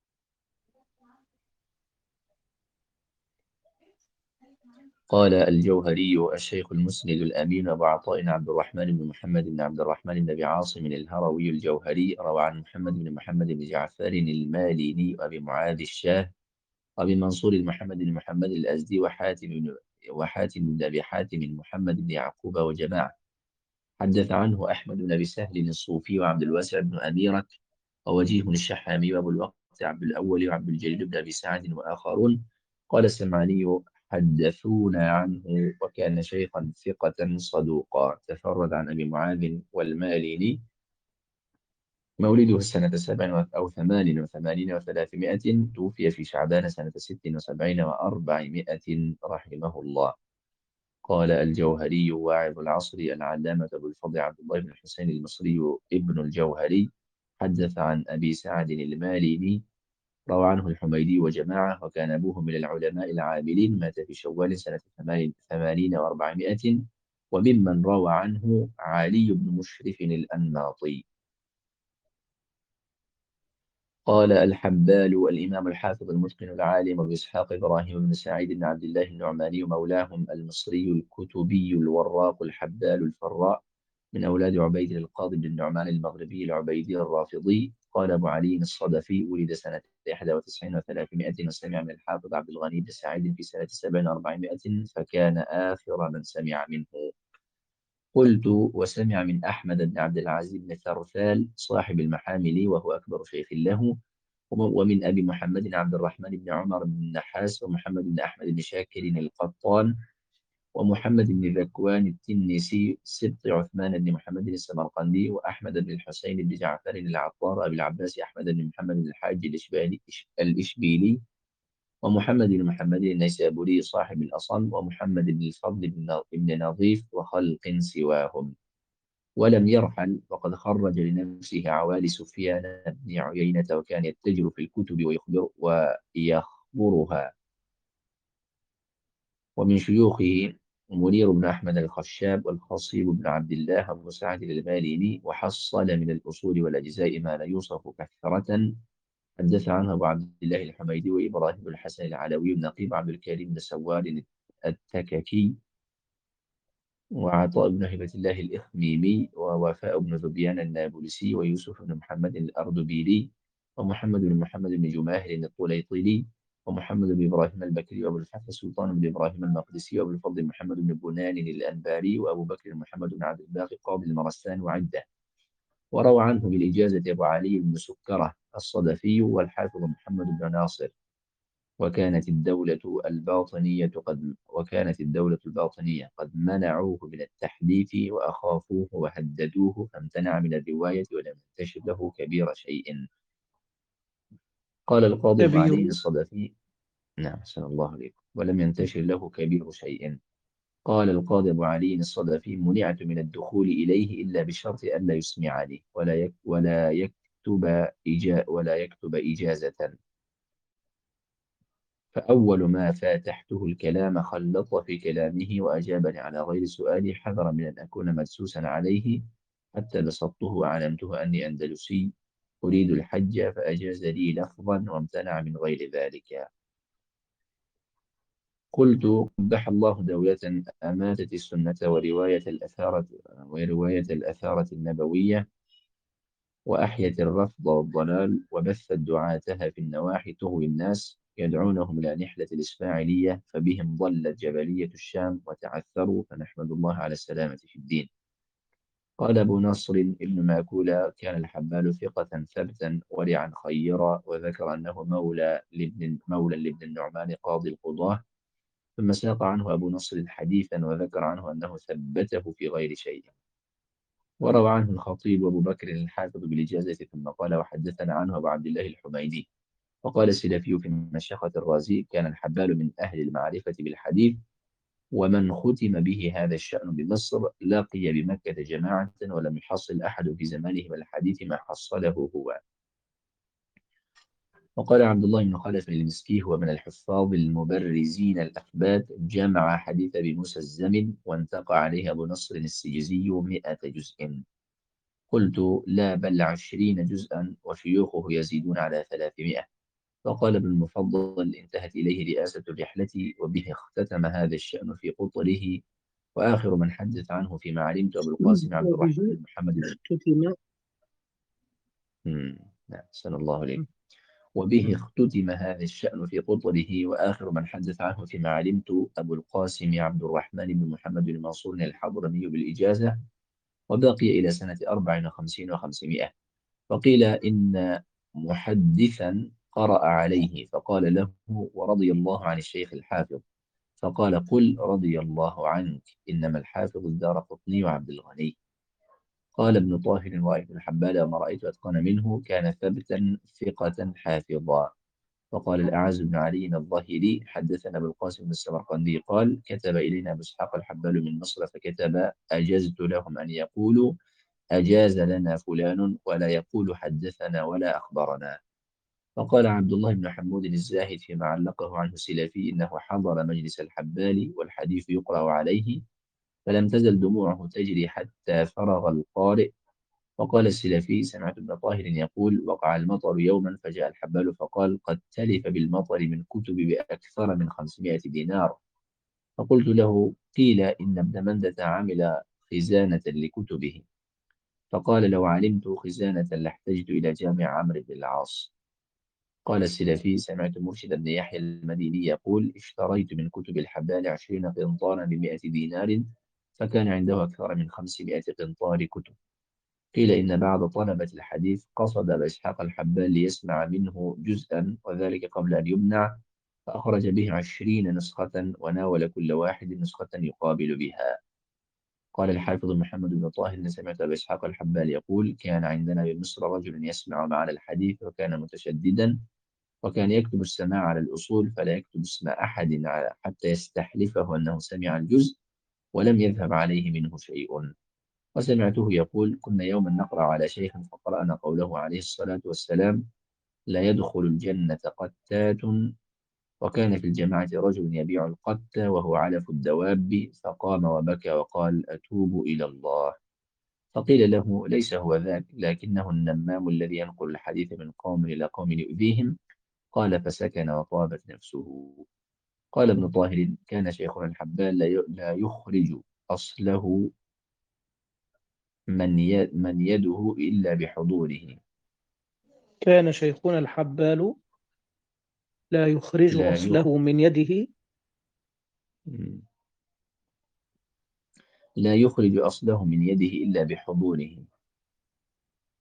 S2: قال الجوهري: الشيخ المسند الأمين أبو عطاء عبد الرحمن بن محمد بن عبد الرحمن بن أبي عاصم الهروي الجوهري روى عن محمد بن محمد بن جعفر الماليني وأبي معاذ الشاه وأبي منصور محمد بن محمد الأزدي وحاتم بن وحاتم بن أبي حاتم محمد بن يعقوب وجماعة. حدث عنه أحمد بن أبي سهل الصوفي وعبد الواسع بن أميرة ووجيه الشحامي وأبو الوقت عبد الأول وعبد الجليل بن أبي سعد وآخرون. قال السمعاني: حدثونا عنه وكان شيخا ثقة صدوقا، تفرد عن أبي معاذ والماليني. مولده السنة سبع أو ثمان وثمانين وثلاثمائة، توفي في شعبان سنة ست وسبعين وأربعمائة رحمه الله. قال الجوهري: واعظ العصر العلامة أبو الفضل عبد الله بن الحسين المصري ابن الجوهري حدث عن أبي سعد الماليني، روى عنه الحميدي وجماعة، وكان أبوه من العلماء العاملين، مات في شوال سنة ثمانين وأربعمائة. وممن روى عنه علي بن مشرف الأنماطي. قال الحبال الإمام الحافظ المتقن العالم أبو إسحاق إبراهيم بن سعيد بن عبد الله النعماني مولاهم المصري الكتبي الوراق الحبال الفراء، من أولاد عبيد القاضي بن النعمان المغربي العبيدي الرافضي. قال أبو علي الصدفي: ولد سنة إحدى وتسعين وثلاثمائة، وسمع من الحافظ عبد الغني بن سعيد في سنة سبع وأربعمائة، فكان آخر من سمع منه. قلت: وسمع من أحمد بن عبد العزيز بن ثرثال صاحب المحامل وهو أكبر شيخ له، ومن أبي محمد عبد الرحمن بن عمر بن النحاس، ومحمد بن أحمد بن شاكر القطان، ومحمد بن ذكوان التنيسي سبط عثمان بن محمد السمرقندي، وأحمد بن الحسين بن جعفر العطار، أبي العباس أحمد بن محمد بن الحاج الإشبالي الإشبيلي، ومحمد بن محمد النيسابوري صاحب الأصم، ومحمد بن الفضل بن نظيف، وخلق سواهم. ولم يرحل، وقد خرج لنفسه عوالي سفيان بن عيينة، وكان يتجر في الكتب ويخبر ويخبرها. ومن شيوخه منير بن أحمد الخشاب والخصيب بن عبد الله أبو سعد الماليني، وحصل من الأصول والأجزاء ما لا يوصف كثرة. حدث عنه أبو عبد الله الحميدي وإبراهيم بن الحسن العلوي ونقيب عبد الكريم بن سوار التككي، وعطاء بن هبة الله الإخميمي، ووفاء بن ذبيان النابلسي، ويوسف بن محمد الأردبيلي، ومحمد بن محمد بن جماهر الطليطلي، ومحمد بن إبراهيم البكري، وأبو الفتح سلطان بن إبراهيم المقدسي، وأبو الفضل محمد بن بنان الأنباري، وأبو بكر محمد بن عبد الباقي قاضي المرسان، وعدة. وروى عنه بالإجازة أبو علي بن سكرة الصدفي والحافظ محمد بن ناصر. وكانت الدولة الباطنية قد وكانت الدولة الباطنية قد منعوه من التحديث وأخافوه وهددوه فامتنع من الرواية ولم ينتشر له كبير شيء. قال القاضي أبو
S1: كبير.
S2: علي الصدفي: نعم، أحسن الله عليكم. ولم ينتشر له كبير شيء. قال القاضي أبو علي الصدفي: منعت من الدخول إليه إلا بشرط ألا يسمعني ولا يك ولا يكتب إجا ولا يكتب إجازة. فأول ما فاتحته الكلام خلط في كلامه وأجابني على غير سؤالي حذرا من أن أكون مدسوسا عليه، حتى بسطته وعلمته أني أندلسي أريد الحج فأجاز لي لفظا وامتنع من غير ذلك. قلت: قبح الله دولة أماتت السنة ورواية الأثارة ورواية الأثارة النبوية، وأحيت الرفض والضلال، وبثت دعاتها في النواحي تغوي الناس يدعونهم إلى نحلة الإسماعيلية، فبهم ضلت جبلية الشام وتعثروا، فنحمد الله على السلامة في الدين. قال أبو نصر ابن ماكولة: كان الحبال ثقة ثبتا ورعا خيرا، وذكر أنه مولى لابن مولى لابن النعمان قاضي القضاة. ثم ساق عنه أبو نصر حديثا وذكر عنه أنه ثبته في غير شيء. وروى عنه الخطيب أبو بكر الحافظ بالإجازة، ثم قال: وحدثنا عنه أبو عبد الله الحميدي. وقال السلفي في مشيخة الرازي: كان الحبال من أهل المعرفة بالحديث، ومن ختم به هذا الشأن بمصر لقي بمكة جماعة ولم يحصل أحد في زمانه من الحديث ما حصله هو. وقال عبد الله بن خلف المسكي: هو من الحفاظ المبرزين الأثبات، جمع حديث أبي موسى الزمن وانتقى عليه أبو نصر السجزي مئة جزء. قلت: لا، بل عشرين جزءا، وشيوخه يزيدون على ثلاثمائة. فقال ابن المفضل: انتهت إليه رئاسة الرحلة، وبه اختتم هذا الشأن في قطره، وآخر من حدث عنه فيما علمت أبو القاسم عبد الرحمن
S1: وبه
S2: بن محمد بن
S1: اختتم.
S2: مم. نعم، أحسن الله عليك. وبه اختتم هذا الشأن في قطره، وآخر من حدث عنه فيما علمت أبو القاسم عبد الرحمن بن محمد بن منصور الحضرمي بالإجازة، وبقي إلى سنة أربع وخمسين وخمسمائة. فقيل إن محدثا قرأ عليه فقال له: ورضي الله عن الشيخ الحافظ. فقال: قل رضي الله عنك، إنما الحافظ الدارقطني وعبد الغني. قال ابن طاهر: وابن الحبال ما رأيت أتقن منه، كان ثبتا ثقة حافظا. وقال الأعز بن علي الظاهري: حدثنا أبو القاسم بن السمرقندي قال: كتب إلينا أبو إسحاق الحبال من مصر فكتب: أجزت لهم أن يقولوا أجاز لنا فلان، ولا يقول حدثنا ولا أخبرنا. وقال عبد الله بن حمود الزاهد فيما علقه عنه السلفي: إنه حضر مجلس الحبال والحديث يقرأ عليه، فلم تزل دموعه تجري حتى فرغ القارئ. وقال السلفي: سمعت ابن طاهر يقول: وقع المطر يوما فجاء الحبال فقال: قد تلف بالمطر من كتب بأكثر من خمسمائة دينار. فقلت له: قيل إن ابن مندة عمل خزانة لكتبه. فقال: لو علمت خزانة لاحتجت إلى جامع عمرو بن العاص. قال السلفي: سمعت مرشد بن يحيى المديني يقول: اشتريت من كتب الحبال عشرين قنطارا بمائة دينار، فكان عنده أكثر من خمسمائة قنطار كتب. قيل إن بعض طلبة الحديث قصد أبا إسحاق الحبال ليسمع منه جزءا، وذلك قبل أن يمنع، فأخرج به عشرين نسخة وناول كل واحد نسخة يقابل بها. قال الحافظ محمد بن طاهر: سمعت أبا إسحاق الحبال يقول: كان عندنا بمصر رجل يسمع معنا الحديث، وكان متشددا، وكان يكتب السماع على الأصول، فلا يكتب اسم أحد على- حتى يستحلفه أنه سمع الجزء، ولم يذهب عليه منه شيء. وسمعته يقول: كنا يوما نقرأ على شيخ فقرأنا قوله عليه الصلاة والسلام: لا يدخل الجنة قتات. وكان في الجماعة رجل يبيع القت وهو علف الدواب، فقام وبكى وقال: أتوب إلى الله. فقيل له: ليس هو ذاك، لكنه النمام الذي ينقل الحديث من قوم إلى قوم يؤذيهم. قال: فسكن وطابت نفسه. قال ابن طاهر: كان شيخنا الحبال لا ي- لا يخرج أصله من ي- من يده إلا بحضوره.
S1: كان شيخنا الحبال لا يخرج
S2: لا يخ...
S1: أصله من يده
S2: لا يخرج أصله من يده إلا بحضوره.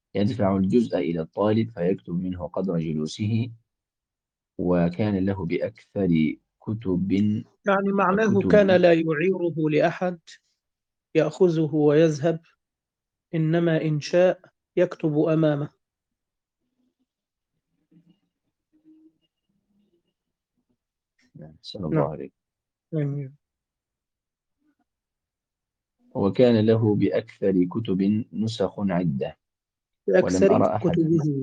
S2: يدفع الجزء إلى الطالب فيكتب منه قدر جلوسه، وكان له بأكثر كتب
S1: يعني معناه كان
S2: كتب
S1: لا يعيره لأحد يأخذه ويذهب، إنما إن شاء يكتب أمامه.
S2: نعم، صلى الله
S1: نعم.
S2: عليه.
S1: آمين.
S2: وكان له بأكثر كتب نسخ عدة، ولم
S1: بأكثر
S2: أرى أحدا.
S1: كتبه.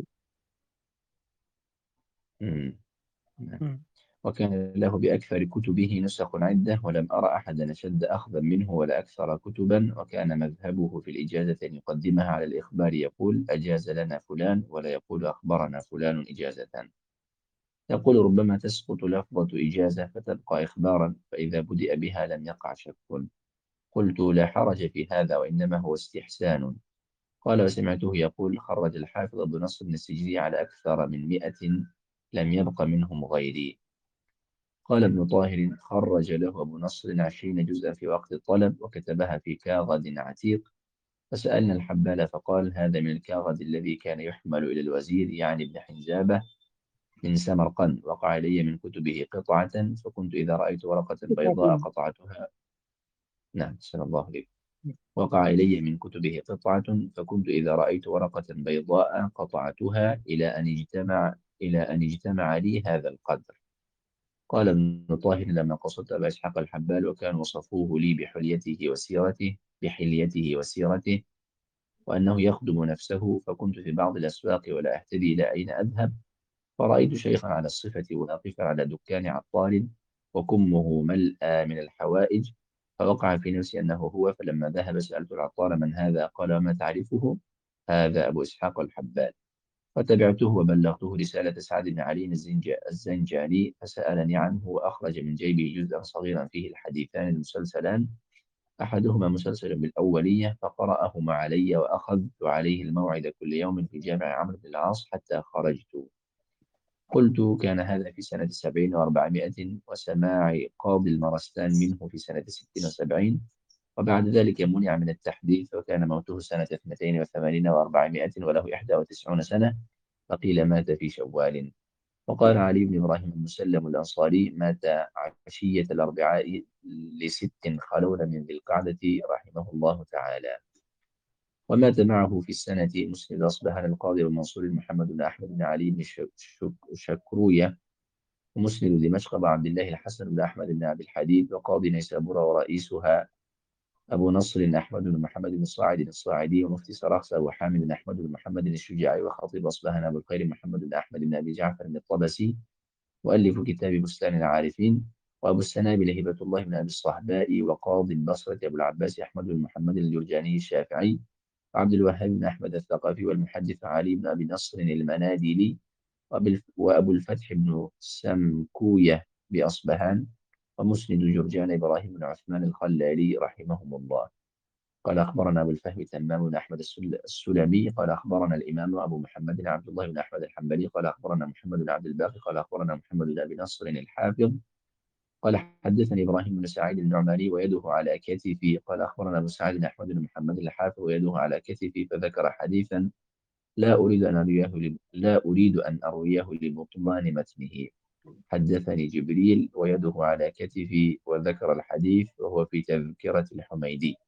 S2: مم. نعم.
S1: مم.
S2: وكان له بأكثر كتبه نسخ عدة، ولم أرى أحدا أشد أخذا منه ولا أكثر كتبا. وكان مذهبه في الإجازة أن يقدمها على الإخبار، يقول أجاز لنا فلان، ولا يقول أخبرنا فلان إجازة. يقول ربما تسقط لفظة إجازة فتبقى إخبارا، فإذا بدأ بها لم يقع شك. قلت لا حرج في هذا، وإنما هو استحسان. قال وسمعته يقول خرج الحافظ أبو نصر السجزي على أكثر من مئة، لم يبق منهم غيري. قال ابن طاهر خرج له أبو نصر عشرين جزءا في وقت الطلب، وكتبها في كاغد عتيق. فسألنا الحبال فقال هذا من الكاغد الذي كان يحمل إلى الوزير، يعني ابن حنزابة من سمرقند. وقع إلي من كتبه قطعة، فكنت إذا رأيت ورقة بيضاء
S1: قطعة.
S2: قطعتها. نعم، صلى الله عليه. وقع إلي من كتبه قطعة، فكنت إذا رأيت ورقة بيضاء قطعتها إلى أن اجتمع إلى أن اجتمع لي هذا القدر. قال ابن طاهر لما قصدت أبا إسحاق الحبال، وكان وصفوه لي بحليته وسيرته بحليته وسيرته وأنه يخدم نفسه، فكنت في بعض الأسواق ولا أهتدي إلى أين أذهب، فرأيت شيخا على الصفة واقفا على دكان عطار، وكمه ملأى من الحوائج، فوقع في نفسي أنه هو. فلما ذهب سألت العطار من هذا؟ قال ما تعرفه؟ هذا أبو إسحاق الحبال. فتبعته وبلغته رسالة سعد بن علي الزنج- الزنجاني، فسألني عنه، وأخرج من جيبه جزءا صغيرا فيه الحديثان المسلسلان، أحدهما مسلسل بالأولية، فقرأهما علي، وأخذت عليه الموعد كل يوم في جامع عمرو بن العاص حتى خرجت. قلت كان هذا في سنة سبعين وأربعمائة، وسماع قاضي المرستان منه في سنة ست وسبعين، وبعد ذلك منع من التحديث، وكان موته سنة اثنتين وثمانين وأربعمائة، وله إحدى وتسعون سنة، فقيل مات في شوال. وقال علي بن إبراهيم المسلم الأنصاري مات عشية الأربعاء لست خلون من ذي القعدة، رحمه الله تعالى. ومات معه في السنة مسند أصبهان القاضي المنصور محمد بن أحمد بن علي بن شك- شك- شكروية، ومسند دمشق أبو عبد الله الحسن بن أحمد بن عبد الحديد، وقاضي نيسابور ورئيسها أبو نصر أحمد بن محمد بن الصاعد الصاعدي، ومفتي سراخسة أبو حامد بن أحمد بن محمد الشجاعي، وخطيب أصبهان أبو الخير محمد بن أحمد بن أبي جعفر الطبسي، مؤلف كتاب بستان العارفين، وأبو السنابل هبة الله بن أبي الصهباء، وقاضي البصرة أبو العباس أحمد بن محمد الجرجاني الشافعي، وعبد الوهاب بن أحمد الثقفي، والمحدث علي بن أبي نصر المنادلي، وأبي- وأبو الفتح بن سمكوية بأصبهان، ومسند جرجان إبراهيم بن عثمان الخلالي، رحمهم الله. قال أخبرنا أبو الفهم تمام بن أحمد السل- السلمي قال أخبرنا الإمام أبو محمد عبد الله بن أحمد الحنبلي قال أخبرنا محمد بن عبد الباقي قال أخبرنا محمد بن أبي نصر الحافظ قال حدثني إبراهيم بن سعيد النعماني ويده على كتفي قال أخبرنا أبو سعيد بن أحمد بن محمد الحافظ ويده على كتفي، فذكر حديثا لا أريد أن أرويه ل- لا أريد أن أرويه لبطلان متنه. حدثني جبريل ويده على كتفي، وذكر الحديث وهو في تذكرة الحميدي.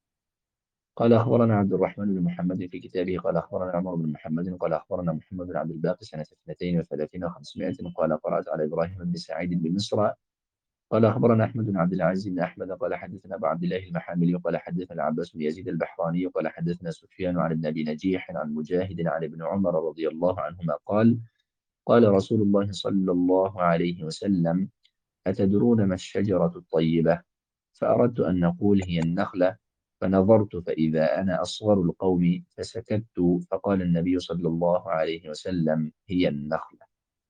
S2: قال أخبرنا عبد الرحمن بن محمد في كتابه قال أخبرنا عمر بن محمد قال أخبرنا محمد بن عبد الباقي سنة اثنتين وثلاثين وخمسمائة قال قرأت على إبراهيم بن سعيد بمصر قال أخبرنا أحمد بن عبد العزيز بن أحمد قال حدثنا أبو عبد الله المحاملي قال حدثنا العباس بن يزيد البحراني قال حدثنا سفيان عن ابن أبي نجيح عن مجاهد عن ابن عمر رضي الله عنهما قال قال رسول الله صلى الله عليه وسلم أتدرون ما الشجرة الطيبة؟ فأردت أن نقول هي النخلة، فنظرت فإذا أنا أصغر القوم فسكت، فقال النبي صلى الله عليه وسلم هي النخلة.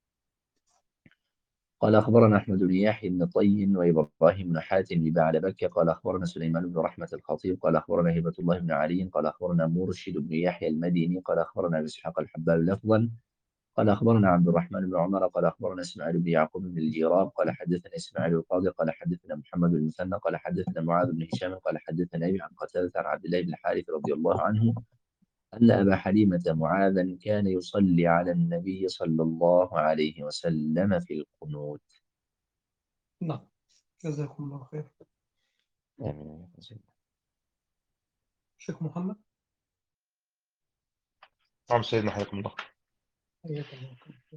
S2: قال أخبرنا أحمد بن يحيى بن طي وإبراهيم بن حاتم بن بعلبك قال أخبرنا سليمان بن رحمة الخطيب قال أخبرنا هبة الله بن علي قال أخبرنا مرشد بن يحيى المديني قال أخبرنا أبي إسحاق الحبال لفظا قال أخبرنا عبد الرحمن بن عمر قال أخبرنا إسماعيل بن يعقوب بن الجيراب قال حدثنا إسماعيل القاضي قال حدثنا محمد بن المثنى قال حدثنا معاذ بن هشام قال حدثنا أبي عن قتادة عن عبد الله بن الحارث رضي الله عنه أن أبا حليمة معاذا كان يصلي على النبي صلى الله عليه وسلم في القنوت.
S1: نعم، جزاكم الله خير.
S2: آمين.
S1: شيخ محمد.
S3: نعم سيدنا، حياكم الله.
S1: حياك الله.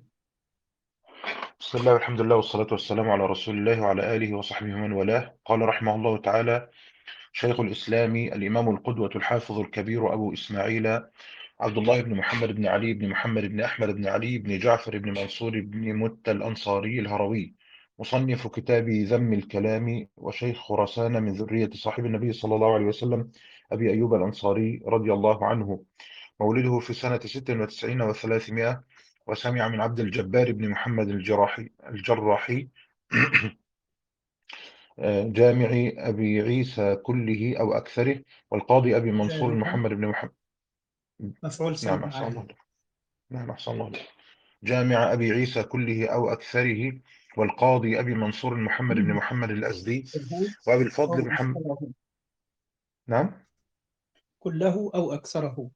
S3: بسم الله والحمد لله والصلاة والسلام على رسول الله وعلى آله وصحبه ومن والاه. قال رحمه الله تعالى شيخ الإسلام الإمام القدوة الحافظ الكبير أبو إسماعيل عبد الله بن محمد بن علي بن محمد بن أحمد بن علي بن جعفر بن منصور بن متى الأنصاري الهروي، مصنف كتاب ذم الكلام، وشيخ خراسان من ذرية صاحب النبي صلى الله عليه وسلم أبي أيوب الأنصاري رضي الله عنه. مولده في سنة ست وتسعين وثلاثمائة، وسمع من عبد الجبار بن محمد الجراحي الجراحي جامع أبي عيسى كله أو أكثره، والقاضي أبي منصور
S1: جامع
S3: محمد بن محمد.
S1: مفعول
S3: نعم
S1: سمع
S3: أحسن الله
S1: عادل.
S3: عليك. نعم أحسن الله عليك. جامع أبي عيسى كله أو أكثره، والقاضي أبي منصور محمد بن محمد الأزدي،
S1: كله
S3: وأبي الفضل
S1: أو
S3: محمد.
S1: أكثره.
S3: نعم.
S1: كله أو أكثره.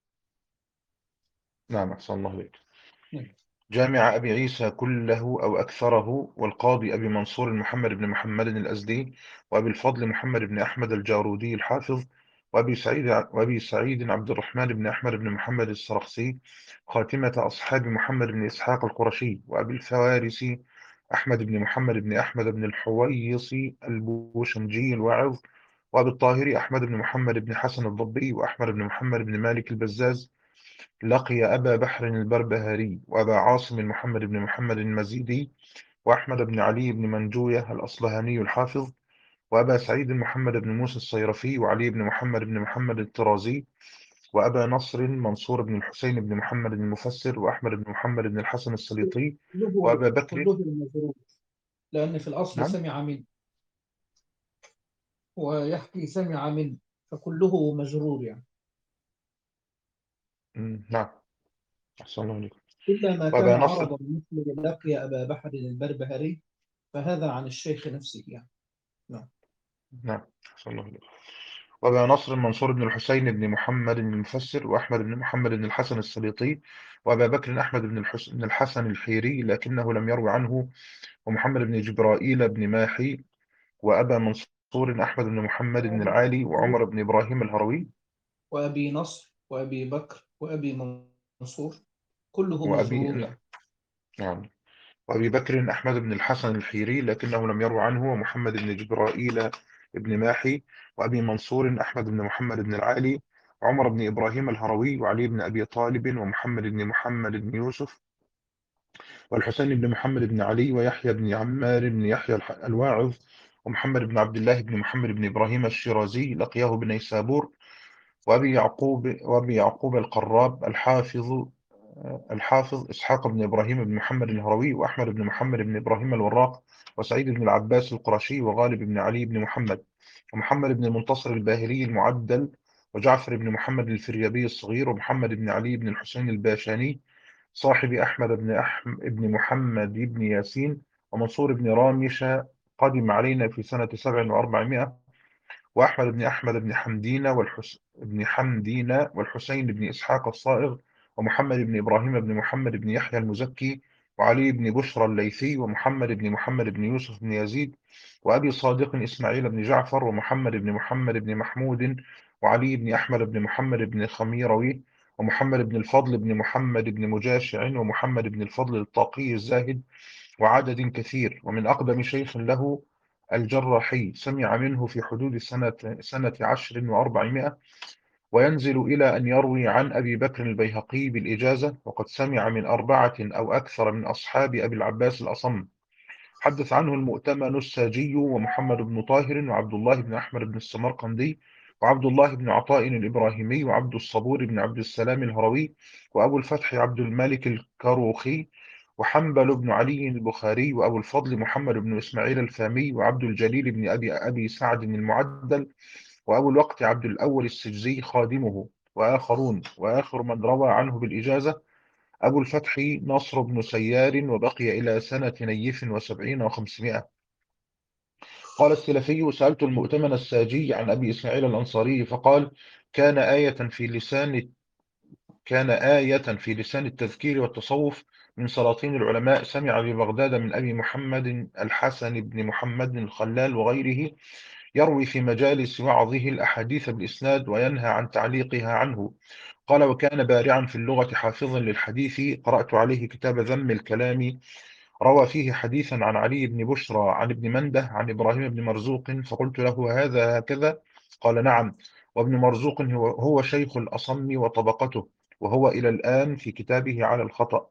S3: نعم أحسن الله عليك.
S1: نعم.
S3: جامع أبي عيسى كله أو أكثره، والقاضي أبي منصور محمد بن محمد الأزدي، وأبي الفضل محمد بن أحمد الجارودي الحافظ، وأبي سعيد وأبي سعيد عبد الرحمن بن أحمد بن محمد السرخسي، خاتمة أصحاب محمد بن إسحاق القرشي، وأبي الفوارسي أحمد بن محمد بن أحمد بن الحويصي البوشنجي الواعظ، وأبي الطاهر أحمد بن محمد بن حسن الضبي، وأحمد بن محمد بن مالك البزاز، لقي أبا بحر البربهاري، وأبا عاصم محمد بن محمد المزيدي، وأحمد بن علي بن منجوية الأصبهاني الحافظ، وأبا سعيد محمد بن موسى الصيرفي، وعلي بن محمد بن محمد الطرازي، وأبا نصر منصور بن الحسين بن محمد المفسر، وأحمد بن محمد بن الحسن السليطي،
S1: كله
S3: وأبا بكر.
S1: كله مجرور، لأن في الأصل
S3: نعم.
S1: سمع من، ويحكي سمع من، فكله مجرور يعني.
S3: مم، نعم أحسن الله عليكم.
S1: إلا ما كان
S3: وأبا نصر.
S1: عرضا مثل لقي أبا بحر البربهاري، فهذا عن الشيخ نفسه يعني. نعم.
S3: نعم أحسن الله عليكم. وأبا نصر منصور بن الحسين بن محمد المفسر، وأحمد بن محمد بن الحسن السليطي، وأبا بكر أحمد بن الحس- بن الحسن الحيري لكنه لم يروي عنه، ومحمد بن جبرائيل بن ماحي، وأبا منصور أحمد بن محمد بن العالي، وعمر بن إبراهيم الهروي،
S1: وأبي نصر وأبي بكر وأبي منصور كله
S3: وأبي
S1: مجرور يعني.
S3: نعم وأبي بكر أحمد بن الحسن الحيري لكنه لم يروي عنه، ومحمد بن جبرائيل بن ماحي، وأبي منصور أحمد بن محمد بن العالي، وعمر بن إبراهيم الهروي، وعلي بن أبي طالب، ومحمد بن محمد بن يوسف، والحسين بن محمد بن علي، ويحيى بن عمار بن يحيى الح- الواعظ، ومحمد بن عبد الله بن محمد بن إبراهيم الشيرازي لقياه بنيسابور، وأبي يعقوب وأبي يعقوب القراب الحافظ الحافظ إسحاق بن إبراهيم بن محمد الهروي، وأحمد بن محمد بن إبراهيم الوراق، وسعيد بن العباس القرشي، وغالب بن علي بن محمد، ومحمد بن المنتصر الباهلي المعدل، وجعفر بن محمد الفريابي الصغير، ومحمد بن علي بن الحسين الباشاني صاحب أحمد بن أحم بن محمد بن ياسين، ومنصور بن رامشة قدم علينا في سنة سبع وأربعمائة، وأحمد بن أحمد بن حمدين والحس... بن حمدين والحسين بن إسحاق الصائغ، ومحمد بن إبراهيم بن محمد بن يحيى المزكي، وعلي بن بشرى الليثي، ومحمد بن محمد بن يوسف بن يزيد، وأبي صادق إسماعيل بن جعفر، ومحمد بن محمد بن محمود، وعلي بن أحمد بن محمد بن خميروي، ومحمد بن الفضل بن محمد بن مجاشع، ومحمد بن الفضل الطاقي الزاهد، وعدد كثير. ومن أقدم شيخ له الجراحي، سمع منه في حدود سنة سنة عشر وأربعمائة، وينزل إلى أن يروي عن أبي بكر البيهقي بالإجازة، وقد سمع من أربعة أو أكثر من أصحاب أبي العباس الأصم. حدث عنه المؤتمن الساجي، ومحمد بن طاهر، وعبد الله بن أحمد بن السمرقندي، وعبد الله بن عطاء الإبراهيمي، وعبد الصبور بن عبد السلام الهروي، وأبو الفتح عبد الملك الكروخي، وحنبل بن علي البخاري، وأبو الفضل محمد بن إسماعيل الفامي، وعبد الجليل بن أبي أبي سعد المعدل، وأبو الوقت عبد الأول السجزي خادمه، وآخرون. وآخر من روى عنه بالإجازة أبو الفتح نصر بن سيار، وبقي إلى سنة نيف وسبعين وخمسمائة. قال السلفي: سألت المؤتمن الساجي عن أبي إسماعيل الأنصاري فقال: كان آية في لسان كان آية في لسان التذكير والتصوف من سلاطين العلماء، سمع ببغداد من أبي محمد الحسن بن محمد الخلال وغيره يروي في مجالس وعظه الأحاديث بالإسناد وينهى عن تعليقها عنه. قال: وكان بارعا في اللغة حافظا للحديث، قرأت عليه كتاب ذم الكلام، روى فيه حديثا عن علي بن بشرى عن ابن منده عن إبراهيم بن مرزوق، فقلت له: هذا هكذا؟ قال: نعم. وابن مرزوق هو, هو شيخ الأصم وطبقته، وهو إلى الآن في كتابه على الخطأ.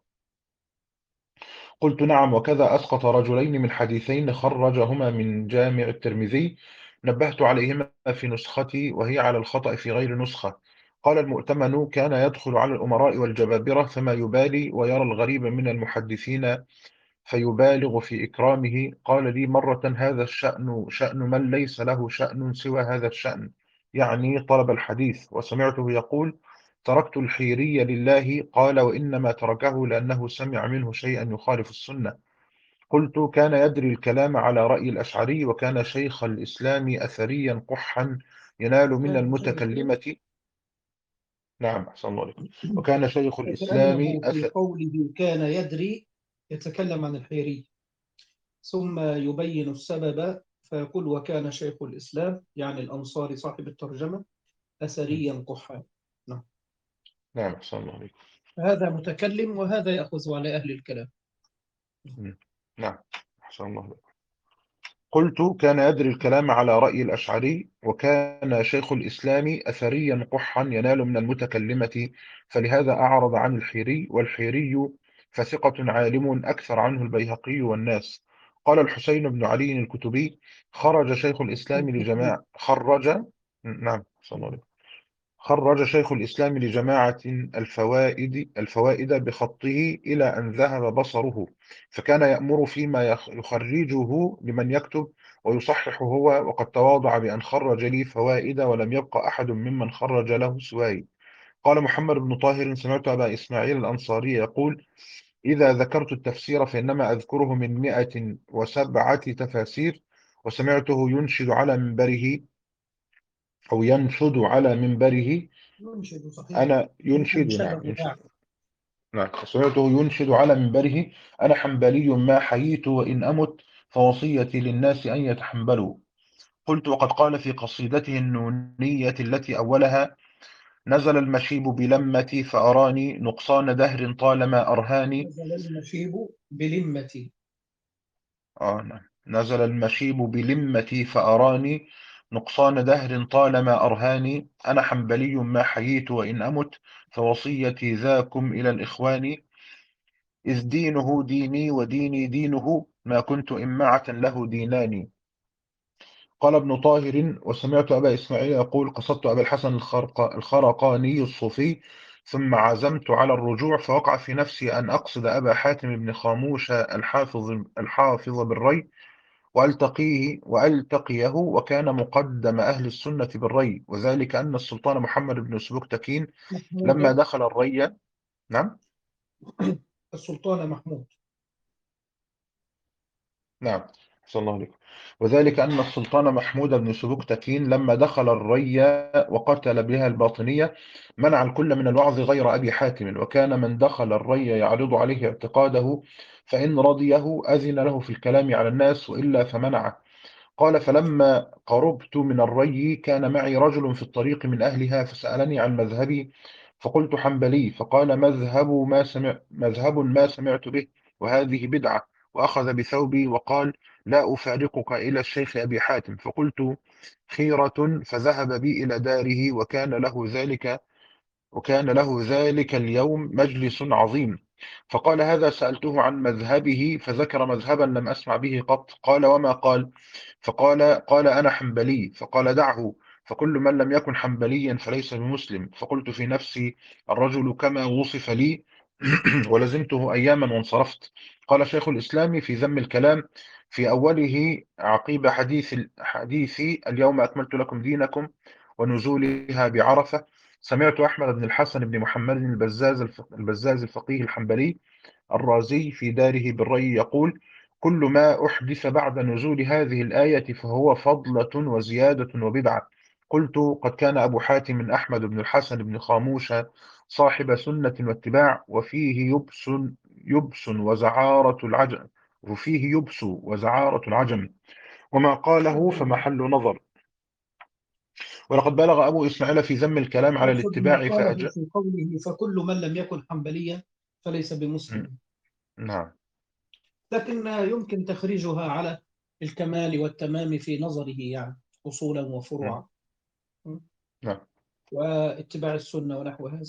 S3: قلت: نعم، وكذا أسقط رجلين من حديثين خرجهما من جامع الترمذي، نبهت عليهما في نسختي وهي على الخطأ في غير نسخة. قال: المؤتمن كان يدخل على الأمراء والجبابرة فما يبالي، ويرى الغريب من المحدثين فيبالغ في إكرامه. قال لي مرة: هذا الشأن شأن من ليس له شأن سوى هذا الشأن، يعني طلب الحديث. وسمعته يقول: تركت الحيري لله. قال: وإنما تركه لأنه سمع منه شيئا يخالف السنة. قلت: كان يدري الكلام على رأي الأشعري، وكان شيخ الإسلام أثريا قحا ينال من
S1: كان شيخ الإسلام،
S3: المتكلمة. نعم، أحسن الله عليكم. وكان شيخ الإسلام
S1: فكأنه في
S3: أث...
S1: قوله كان يدري يتكلم عن الحيري، ثم يبين السبب فيقول وكان شيخ الإسلام يعني الأنصاري صاحب الترجمة أثريا قحا. نعم.
S3: نعم، أحسن الله عليكم.
S1: هذا متكلم وهذا يأخذ على أهل الكلام.
S3: نعم، أحسن الله عليكم. قلت: كان يدري الكلام على رأي الأشعري، وكان شيخ الإسلام أثريا قحا ينال من المتكلمة، فلهذا أعرض عن الحيري، والحيري فثقة عالم أكثر عنه البيهقي والناس. قال الحسين بن علي الكتبي: خرج شيخ الإسلام لجماعة خرج نعم صلى الله عليه خرج شيخ الإسلام لجماعة الفوائد الفوائد بخطه إلى أن ذهب بصره، فكان يأمر فيما يخ- يخرجه لمن يكتب ويصحح هو، وقد تواضع بأن خرج لي فوائد ولم يبق أحد ممن خرج له سواي. قال محمد بن طاهر: سمعت أبا إسماعيل الأنصاري يقول: إذا ذكرت التفسير فإنما أذكره من مئة وسبعة تفاسير. وسمعته ينشد على منبره أو ينشد على منبره
S1: ينشد صحيح.
S3: أنا ينشد
S1: أنشد
S3: نعم ينشد
S1: الرباع.
S3: نعم سمعته ينشد على منبره: أنا حنبلي ما حييت وإن أمت، فوصيتي للناس أن يتحنبلوا. قلت: وقد قال في قصيدته النونية التي أولها: نزل المشيب بلمتي فأراني نقصان دهر طالما أرهاني.
S1: نزل المشيب بلمتي.
S3: آه نعم. نزل المشيب بلمتي فأراني نقصان دهر طالما أرهاني. أنا حنبلي ما حييت وإن أمت، فوصيتي ذاكم إلى الإخوان. إذ دينه ديني وديني دينه، ما كنت إمعة له دينان. قال ابن طاهر: وسمعت أبا إسماعيل يقول: قصدت أبا الحسن الخرق الخرقاني الصوفي، ثم عزمت على الرجوع، فوقع في نفسي أن أقصد أبا حاتم بن خاموش الحافظ الحافظ بالري، وألتقيه وألتقيه وكان مقدم أهل السنة بالري، وذلك أن السلطان محمد بن سبكتكين لما
S1: محمود.
S3: دخل الري. نعم
S1: السلطان محمود.
S3: نعم صلى الله عليه وسلم. وذلك أن السلطان محمود بن سبكتكين لما دخل الري وقتل بها الباطنية منع الكل من الوعظ غير أبي حاتم، وكان من دخل الري يعرض عليه اعتقاده، فإن رضيه أذن له في الكلام على الناس، وإلا فمنعه. قال: فلما قربت من الري كان معي رجل في الطريق من أهلها، فسألني عن مذهبي، فقلت: حنبلي. فقال: مذهب ما سمع مذهب ما سمعت به، وهذه بدعة. وأخذ بثوبي وقال: لا أفارقك إلى الشيخ أبي حاتم. فقلت: خيرة. فذهب بي إلى داره، وكان له ذلك وكان له ذلك اليوم مجلس عظيم. فقال: هذا سألته عن مذهبه، فذكر مذهبا لم أسمع به قط. قال: وما قال؟ فقال: قال: أنا حنبلي. فقال: دعه، فكل من لم يكن حنبليا فليس بمسلم. فقلت في نفسي: الرجل كما وصف لي. ولزمته أياما وانصرفت. قال شيخ الإسلام في ذم الكلام في أوله عقيب حديث حديث اليوم أكملت لكم دينكم ونزولها بعرفة: سمعت أحمد بن الحسن بن محمد البزاز الف- البزاز الفقيه الحنبلي الرازي في داره بالري يقول: كل ما أحدث بعد نزول هذه الآية فهو فضلة وزيادة وبدعة. قلت قد كان أبو حاتم أحمد بن الحسن بن خاموشة صاحب سنة واتباع، وفيه يبس يبس وزعارة العجم وفيه يبس وزعارة العجم، وما قاله فمحل نظر. ولقد بلغ أبو إسماعيل في ذم الكلام على
S1: أقصد ما
S3: الاتباع
S1: قاله
S3: فأج...
S1: في قوله فكل من لم يكن حنبليا فليس بمسلم،
S3: نعم
S1: لكن يمكن تخريجها على الكمال والتمام في نظره، يعني أصولا وفروعا
S3: نعم
S1: واتباع السنة ونحو هذا،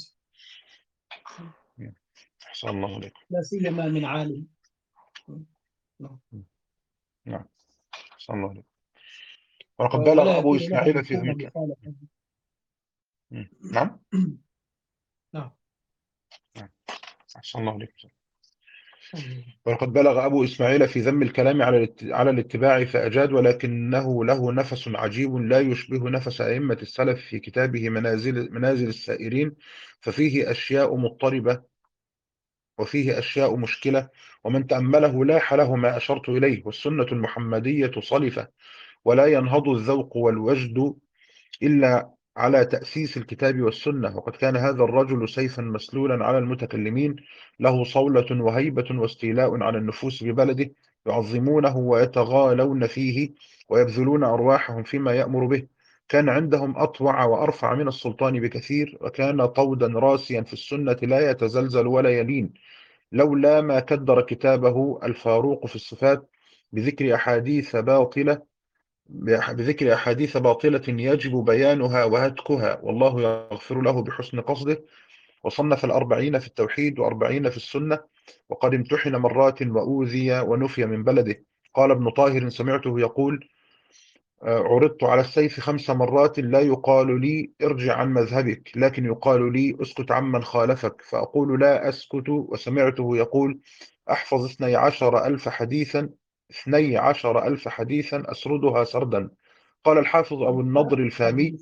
S3: أحسن الله عليكم.
S1: لا سيما من عالم. نعم.
S3: نعم أحسن الله عليكم. ولقد
S1: ولا
S3: بلغ أبو
S1: يكون له
S3: إسماعيل في ذم
S1: مفهوم
S3: الكلام.
S1: مخالفة.
S3: نعم
S1: نعم.
S3: نعم أحسن الله عليكم. ولقد بلغ أبو إسماعيل في ذم الكلام على الات- على الاتباع فأجاد، ولكنه له نفس عجيب لا يشبه نفس أئمة السلف في كتابه منازل منازل السائرين، ففيه أشياء مضطربة وفيه أشياء مشكلة، ومن تأمله لاح له ما أشرت إليه. والسنة المحمدية صلفة، ولا ينهض الذوق والوجد إلا على تأسيس الكتاب والسنة. وقد كان هذا الرجل سيفا مسلولا على المتكلمين، له صولة وهيبة واستيلاء على النفوس ببلده، يعظمونه ويتغالون فيه ويبذلون أرواحهم فيما يأمر به. كان عندهم أطوع وأرفع من السلطان بكثير، وكان طودا راسيا في السنة لا يتزلزل ولا يلين، لولا ما كدر كتابه الفاروق في الصفات بذكر أحاديث باطلة بذكر أحاديث باطلة يجب بيانها وهتكها، والله يغفر له بحسن قصده. وصنف الأربعين في التوحيد وأربعين في السنة، وقد امتحن مرات وأوذي ونفي من بلده. قال ابن طاهر سمعته يقول: آه، عرضت على السيف خمس مرات، لا يقال لي ارجع عن مذهبك، لكن يقال لي اسكت عمن خالفك، فأقول لا أسكت. وسمعته يقول: أحفظ اثني عشر ألف حديثا اثني عشر ألف حديثا أسردها سردا. قال الحافظ أبو النضر الفامي: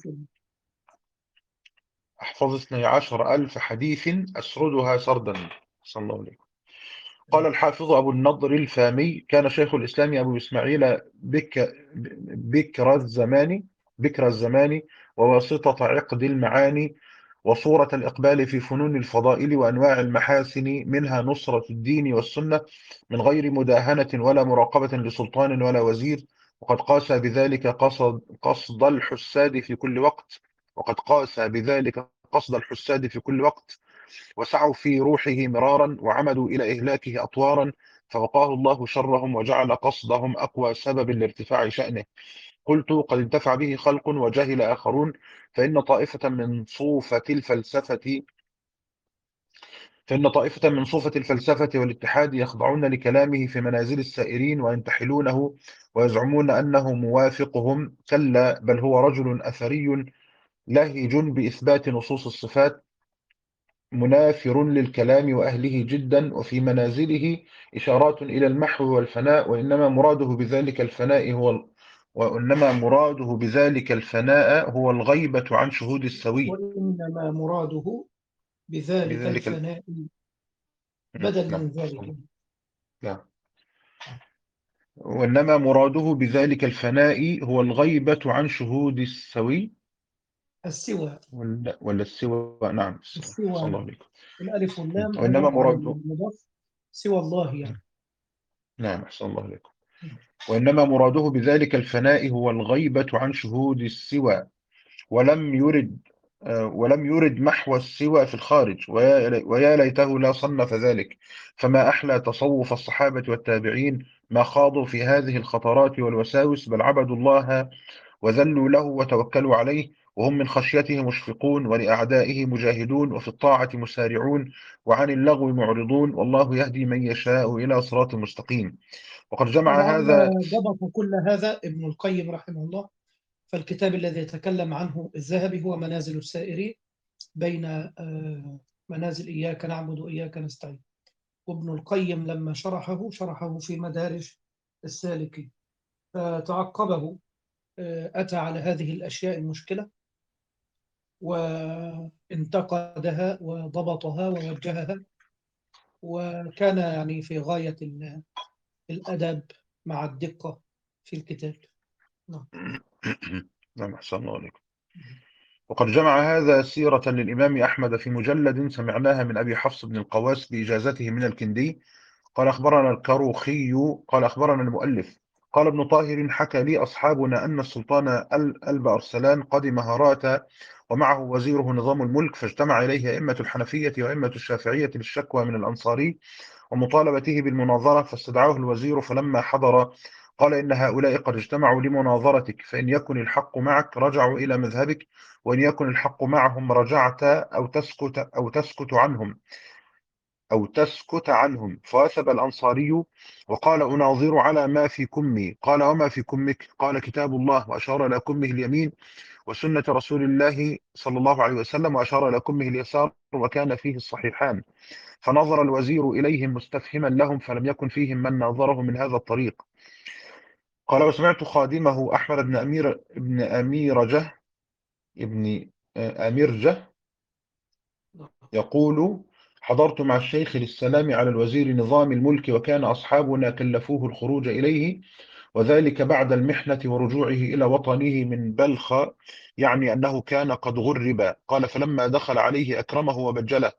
S3: أحفظ اثني عشر ألف حديث أسردها سردا. صلى الله عليه. قال الحافظ أبو النضر الفامي: كان شيخ الإسلام أبو إسماعيل بك بكر الزمان بكر الزمان وواسطة عقد المعاني وصورة الإقبال في فنون الفضائل وأنواع المحاسن، منها نصرة الدين والسنة، من غير مداهنة ولا مراقبة لسلطان ولا وزير. وقد قاس بذلك قصد, قصد الحساد في كل وقت وقد قاس بذلك قصد الحساد في كل وقت وسعوا في روحه مرارا، وعمدوا إلى إهلاكه أطوارا، فوقاه الله شرهم وجعل قصدهم أقوى سبب لارتفاع شأنه. قلت: قد انتفع به خلق وجهل آخرون، فإن طائفة من صوفة الفلسفة فإن طائفة من صوفة الفلسفة والاتحاد يخضعون لكلامه في منازل السائرين وينتحلونه ويزعمون أنه موافقهم. كلا، بل هو رجل أثري لهج بإثبات نصوص الصفات، منافر للكلام وأهله جدا، وفي منازله إشارات إلى المحو والفناء، وإنما مراده بذلك الفناء هو وإنما مراده بذلك الفناء هو الغيبة عن شهود السوي.
S1: وإنما مراده بذلك
S3: بذلك ال...
S1: الفناء
S3: نعم
S1: بدل
S3: نعم
S1: من ذلك.
S3: نعم وإنما مراده بذلك الفناء هو الغيبة عن شهود السوي
S1: السوى
S3: ولا, ولا السوى. نعم صلى
S1: السوى
S3: الله
S1: نعم.
S3: عليكم.
S1: الألف واللام
S3: وإنما
S1: أداة على
S3: مراده
S1: المضاف سوى الله يعني.
S3: نعم أحسن الله عليكم. وإنما مراده بذلك الفناء هو الغيبة عن شهود السوى، ولم يرد آه، ولم يرد محو السوى في الخارج، ويا ويا ليته لا صنف ذلك. فما أحلى تصوف الصحابة والتابعين، ما خاضوا في هذه الخطرات والوساوس، بل عبدوا الله وذلوا له وتوكلوا عليه، وهم من خشيته مشفقون، ولأعدائه مجاهدون، وفي الطاعة مسارعون، وعن اللغو معرضون، والله يهدي من يشاء إلى صراط مستقيم. وقد جمع
S1: طبعا
S3: هذا.
S1: ضبط كل هذا ابن القيم رحمه الله، فالكتاب الذي يتكلم عنه الذهبي هو منازل السائرين بين آه، منازل إياك نعبد وإياك نستعين. وابن القيم لما شرحه شرحه في مدارج السالكين، فتعقبه آه، أتى على هذه الأشياء المشكلة وانتقدها وضبطها ووجهها، وكان يعني في غاية الأدب مع الدقة في الكتاب. نعم.
S3: نعم أحسن الله عليكم. وقد جمع هذا سيرة للإمام أحمد في مجلد سمعناها من أبي حفص بن القواس بإجازته من الكندي. قال أخبرنا الكروخي قال أخبرنا المؤلف قال ابن طاهر حكى لي أصحابنا أن السلطان ال- ألب أرسلان قدم هرات ومعه وزيره نظام الملك، فاجتمع إليه أئمة الحنفية وأئمة الشافعية للشكوى من الأنصاري ومطالبته بالمناظرة، فاستدعاه الوزير فلما حضر قال إن هؤلاء قد اجتمعوا لمناظرتك، فإن يكن الحق معك رجعوا إلى مذهبك، وإن يكن الحق معهم رجعت أو تسكت أو تسكت عنهم أو تسكت عنهم. فوثب الأنصاري وقال أناظر على ما في كمي. قال وما في كمك؟ قال كتاب الله، وأشار إلى كمه اليمين، وسنة رسول الله صلى الله عليه وسلم، وأشار إلى كمه اليسار، وكان فيه الصحيحان. فنظر الوزير إليهم مستفهما لهم، فلم يكن فيهم من ناظره من هذا الطريق. قال وسمعت خادمه أحمد بن أمير ابن أميرجه ابن أميرجه يقول حضرت مع الشيخ للسلام على الوزير نظام الملك، وكان أصحابنا كلفوه الخروج إليه، وذلك بعد المحنة ورجوعه إلى وطنه من بلخ، يعني أنه كان قد غرب. قال فلما دخل عليه أكرمه وبجله،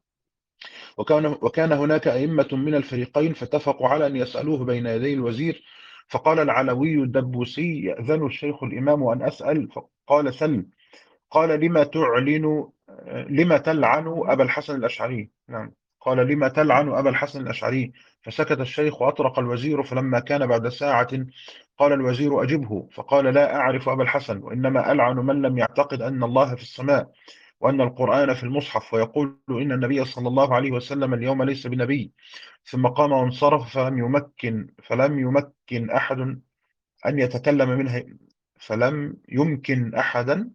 S3: وكان, وكان هناك أئمة من الفريقين، فاتفقوا على أن يسألوه بين يدي الوزير. فقال العلوي الدبوسي يأذن الشيخ الإمام أن أسأل؟ فقال سل. قال لما تعلن لما تلعن أبا الحسن الأشعري؟ نعم. قال لما تلعن أبا الحسن الأشعري؟ فسكت الشيخ وأطرق الوزير، فلما كان بعد ساعة قال الوزير أجبه، فقال لا أعرف أبا الحسن، وإنما ألعن من لم يعتقد أن الله في السماء، وأن القرآن في المصحف، ويقول إن النبي صلى الله عليه وسلم اليوم ليس بنبي. ثم قام وانصرف، فلم يمكن فلم يمكن أحد أن يتكلم منها فلم يمكن أحدا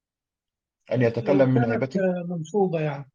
S3: أن
S1: لو
S3: يتكلم من
S1: كانت
S3: هيبته.
S1: منصوبة يعني،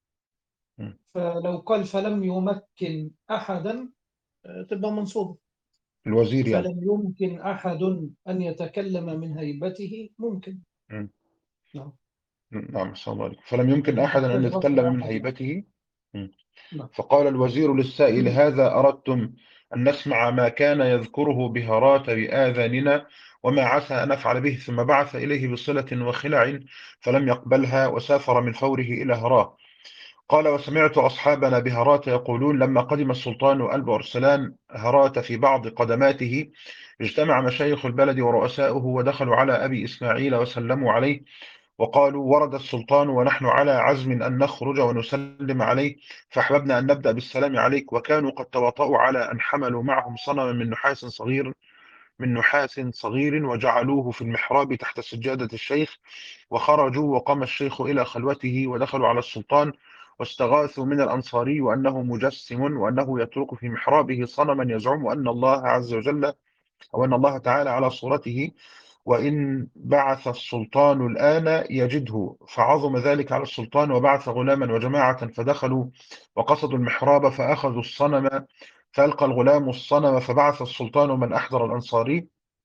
S3: م.
S1: فلو قال فلم يمكن أحدا آه، تبقى منصوبة.
S3: الوزير يعني.
S1: فلم يمكن أحد أن يتكلم من هيبته ممكن.
S3: م.
S1: نعم.
S3: نعم صلى الله عليه وسلم. فلم يمكن أحدا أن
S1: محتاج رفع
S3: يتكلم من
S1: أحد يعني.
S3: هيبته. م.
S1: نعم.
S3: فقال الوزير للسائل هذا أردتم أن نسمع ما كان يذكره بهارات بآذاننا، وما عسى أن نفعل به؟ ثم بعث إليه بصلة وخلع، فلم يقبلها، وسافر من فوره إلى هراه. قال وسمعت أصحابنا بهرات يقولون لما قدم السلطان ألب أرسلان هرات في بعض قدماته، اجتمع مشايخ البلد ورؤساؤه ودخلوا على أبي إسماعيل وسلموا عليه، وقالوا ورد السلطان ونحن على عزم أن نخرج ونسلم عليه، فأحببنا أن نبدأ بالسلام عليك. وكانوا قد تواطؤوا على أن حملوا معهم صنما من نحاس صغير من نحاس صغير وجعلوه في المحراب تحت سجادة الشيخ، وخرجوا، وقام الشيخ إلى خلوته، ودخلوا على السلطان واستغاثوا من الأنصاري وأنه مجسم، وأنه يترك في محرابه صنما يزعم أن الله عز وجل أو أن الله تعالى على صورته، وإن بعث السلطان الآن يجده. فعظم ذلك على السلطان، وبعث غلاما وجماعة فدخلوا وقصدوا المحراب فأخذوا الصنم، فألقى الغلام الصنم، فبعث السلطان من أحضر الأنصاري،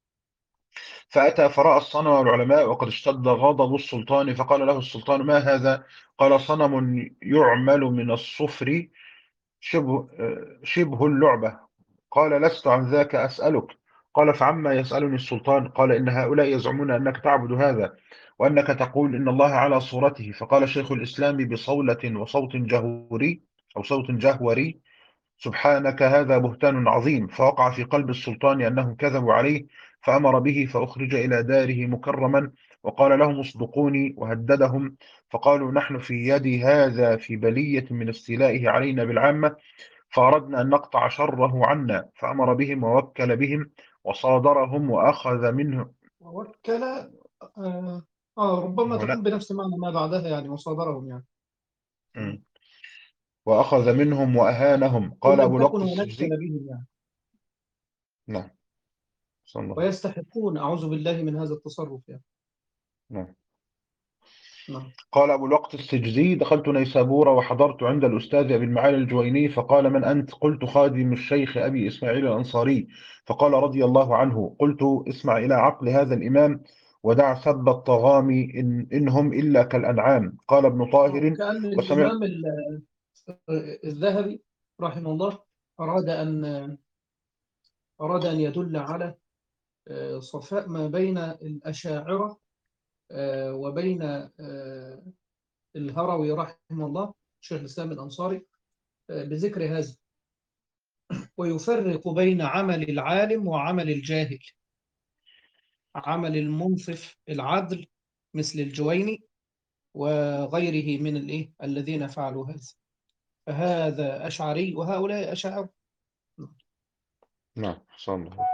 S3: فأتى فرأى الصنم والعلماء، وقد اشتد غضب السلطان، فقال له السلطان ما هذا؟ قال صنم يعمل من الصفر شبه, شبه اللعبة. قال لست عن ذاك أسألك. قال فعما يسألني السلطان؟ قال إن هؤلاء يزعمون أنك تعبد هذا، وأنك تقول إن الله على صورته. فقال شيخ الإسلام بصولة وصوت جهوري أو صوت جهوري سبحانك هذا بهتان عظيم. فوقع في قلب السلطان أنهم كذبوا عليه، فأمر به فأخرج إلى داره مكرما، وقال لهم اصدقوني، وهددهم. فقالوا نحن في يد هذا في بلية من استيلائه علينا بالعامة، فأردنا أن نقطع شره عنا. فأمر بهم ووكل بهم وصادرهم وأخذ منه.
S1: ووكل. آه, آه ربما
S3: هنا
S1: تكون بنفس معنى ما بعدها يعني مصادرهم يعني.
S3: م. وأخذ منهم وأهانهم.
S1: إن
S3: قال
S1: لم
S3: أبو
S1: تكن
S3: الوقت
S1: ونكل
S3: السجزي.
S1: بهم يعني.
S3: نعم صلى الله عليه
S1: ويستحقون أعوذ بالله من هذا التصرف يعني.
S3: وسلم. نعم.
S1: نعم.
S3: قال أبو الوقت السجزي دخلت نيسابور وحضرت عند الأستاذ أبي المعالي الجويني، فقال من أنت؟ قلت خادم الشيخ أبي إسماعيل الأنصاري. فقال رضي الله عنه. قلت اسمع إلى عقل هذا الإمام، ودع سب الطغام إن إنهم إلا كالأنعام. قال ابن
S1: آه،
S3: طاهر
S1: كأن
S3: وسمعت.
S1: الإمام ال- الذهبي رحمه الله أراد أن أراد أن يدل على آه، صفاء ما بين الأشاعرة آه، وبين آه، الهروي رحمه الله شيخ الإسلام الأنصاري آه، بذكر هذا، ويفرق بين عمل العالم وعمل الجاهل، عمل المنصف العدل مثل الجويني وغيره من الإيه الذين فعلوا هذا، فهذا أشعري وهؤلاء أشاعرة.
S3: نعم أحسن الله.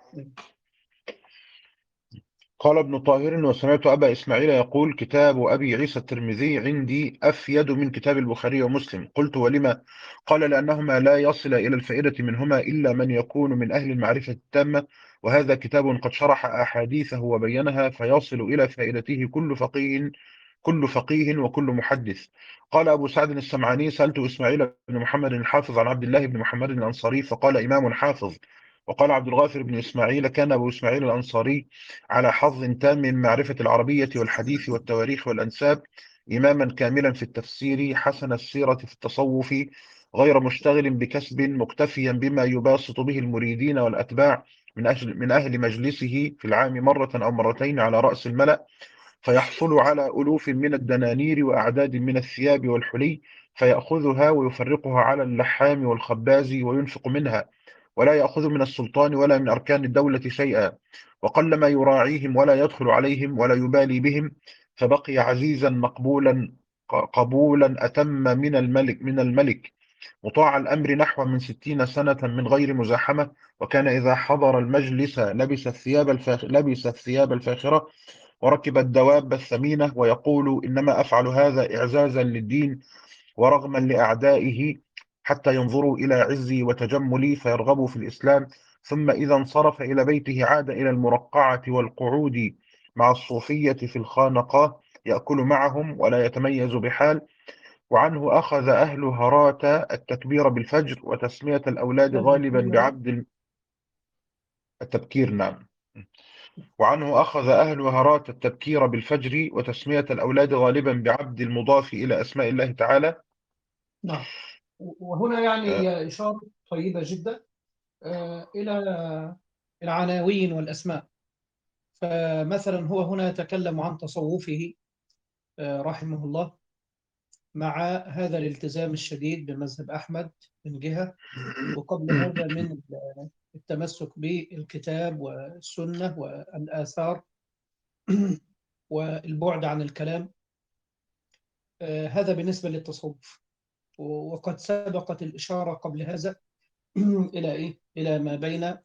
S3: قال ابن طاهر: وسمعت أبا إسماعيل يقول: كتاب أبي عيسى الترمذي عندي أفيد من كتاب البخاري ومسلم. قلت: ولما؟ قال: لأنهما لا يصل إلى الفائدة منهما إلا من يكون من أهل المعرفة التامة، وهذا كتاب قد شرح أحاديثه وبينها، فيصل إلى فائدته كل فقيه كل فقيه وكل محدث. قال أبو سعد السمعاني: سألت إسماعيل بن محمد الحافظ عن عبد الله بن محمد الأنصاري فقال: إمام حافظ. وقال عبد الغافر بن إسماعيل: كان أبو إسماعيل الأنصاري على حظ تام من معرفة العربية والحديث والتواريخ والأنساب، إماما كاملا في التفسير، حسن السيرة في التصوف، غير مشتغل بكسب، مكتفيا بما يباسط به المريدين والأتباع من أجل من أهل مجلسه في العام مرة أو مرتين على رأس الملأ، فيحصل على ألوف من الدنانير وأعداد من الثياب والحلي، فيأخذها ويفرقها على اللحام والخباز وينفق منها، ولا يأخذ من السلطان ولا من أركان الدولة شيئا، وقلما يراعيهم ولا يدخل عليهم ولا يبالي بهم، فبقي عزيزا مقبولا قبولا أتم من الملك من الملك مطاع الأمر نحو من ستين سنة من غير مزاحمة. وكان إذا حضر المجلس لبس الثياب الفاخ... لبس الثياب الفاخرة وركب الدواب الثمينة، ويقول: إنما أفعل هذا إعزازا للدين ورغما لأعدائه، حتى ينظروا إلى عزي وتجملي فيرغبوا في الإسلام. ثم إذا انصرف إلى بيته عاد إلى المرقعة والقعود مع الصوفية في الخانقاه، يأكل معهم ولا يتميز بحال. وعنه أخذ أهل هرات التكبير بالفجر وتسمية الأولاد غالبا بعبد التبكير. نعم. وعنه أخذ أهل هرات التبكير بالفجر وتسمية الأولاد غالبا بعبد المضاف إلى أسماء الله تعالى.
S1: نعم. وهنا يعني
S3: آه،
S1: هي إشارة طيبة جدا آه، إلى العناوين والأسماء. فمثلا هو هنا يتكلم عن تصوفه آه، رحمه الله مع هذا الالتزام الشديد بمذهب أحمد من جهة، وقبل هذا من التمسك بالكتاب والسنة والآثار والبعد عن الكلام. آه، هذا بالنسبة للتصوف. وقد سبقت الإشارة قبل هذا إلى إيه؟ إلى ما بين آه،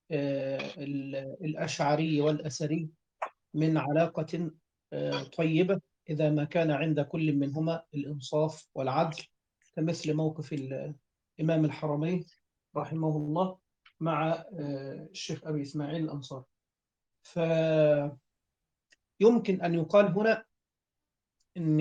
S1: ال- الأشعري والأثري من علاقة آه، طيبة، إذا ما كان عند كل منهما الإنصاف والعدل، كمثل موقف الإمام الحرمين رحمه الله مع آه، الشيخ أبي إسماعيل الأنصاري. فيمكن أن يقال هنا أن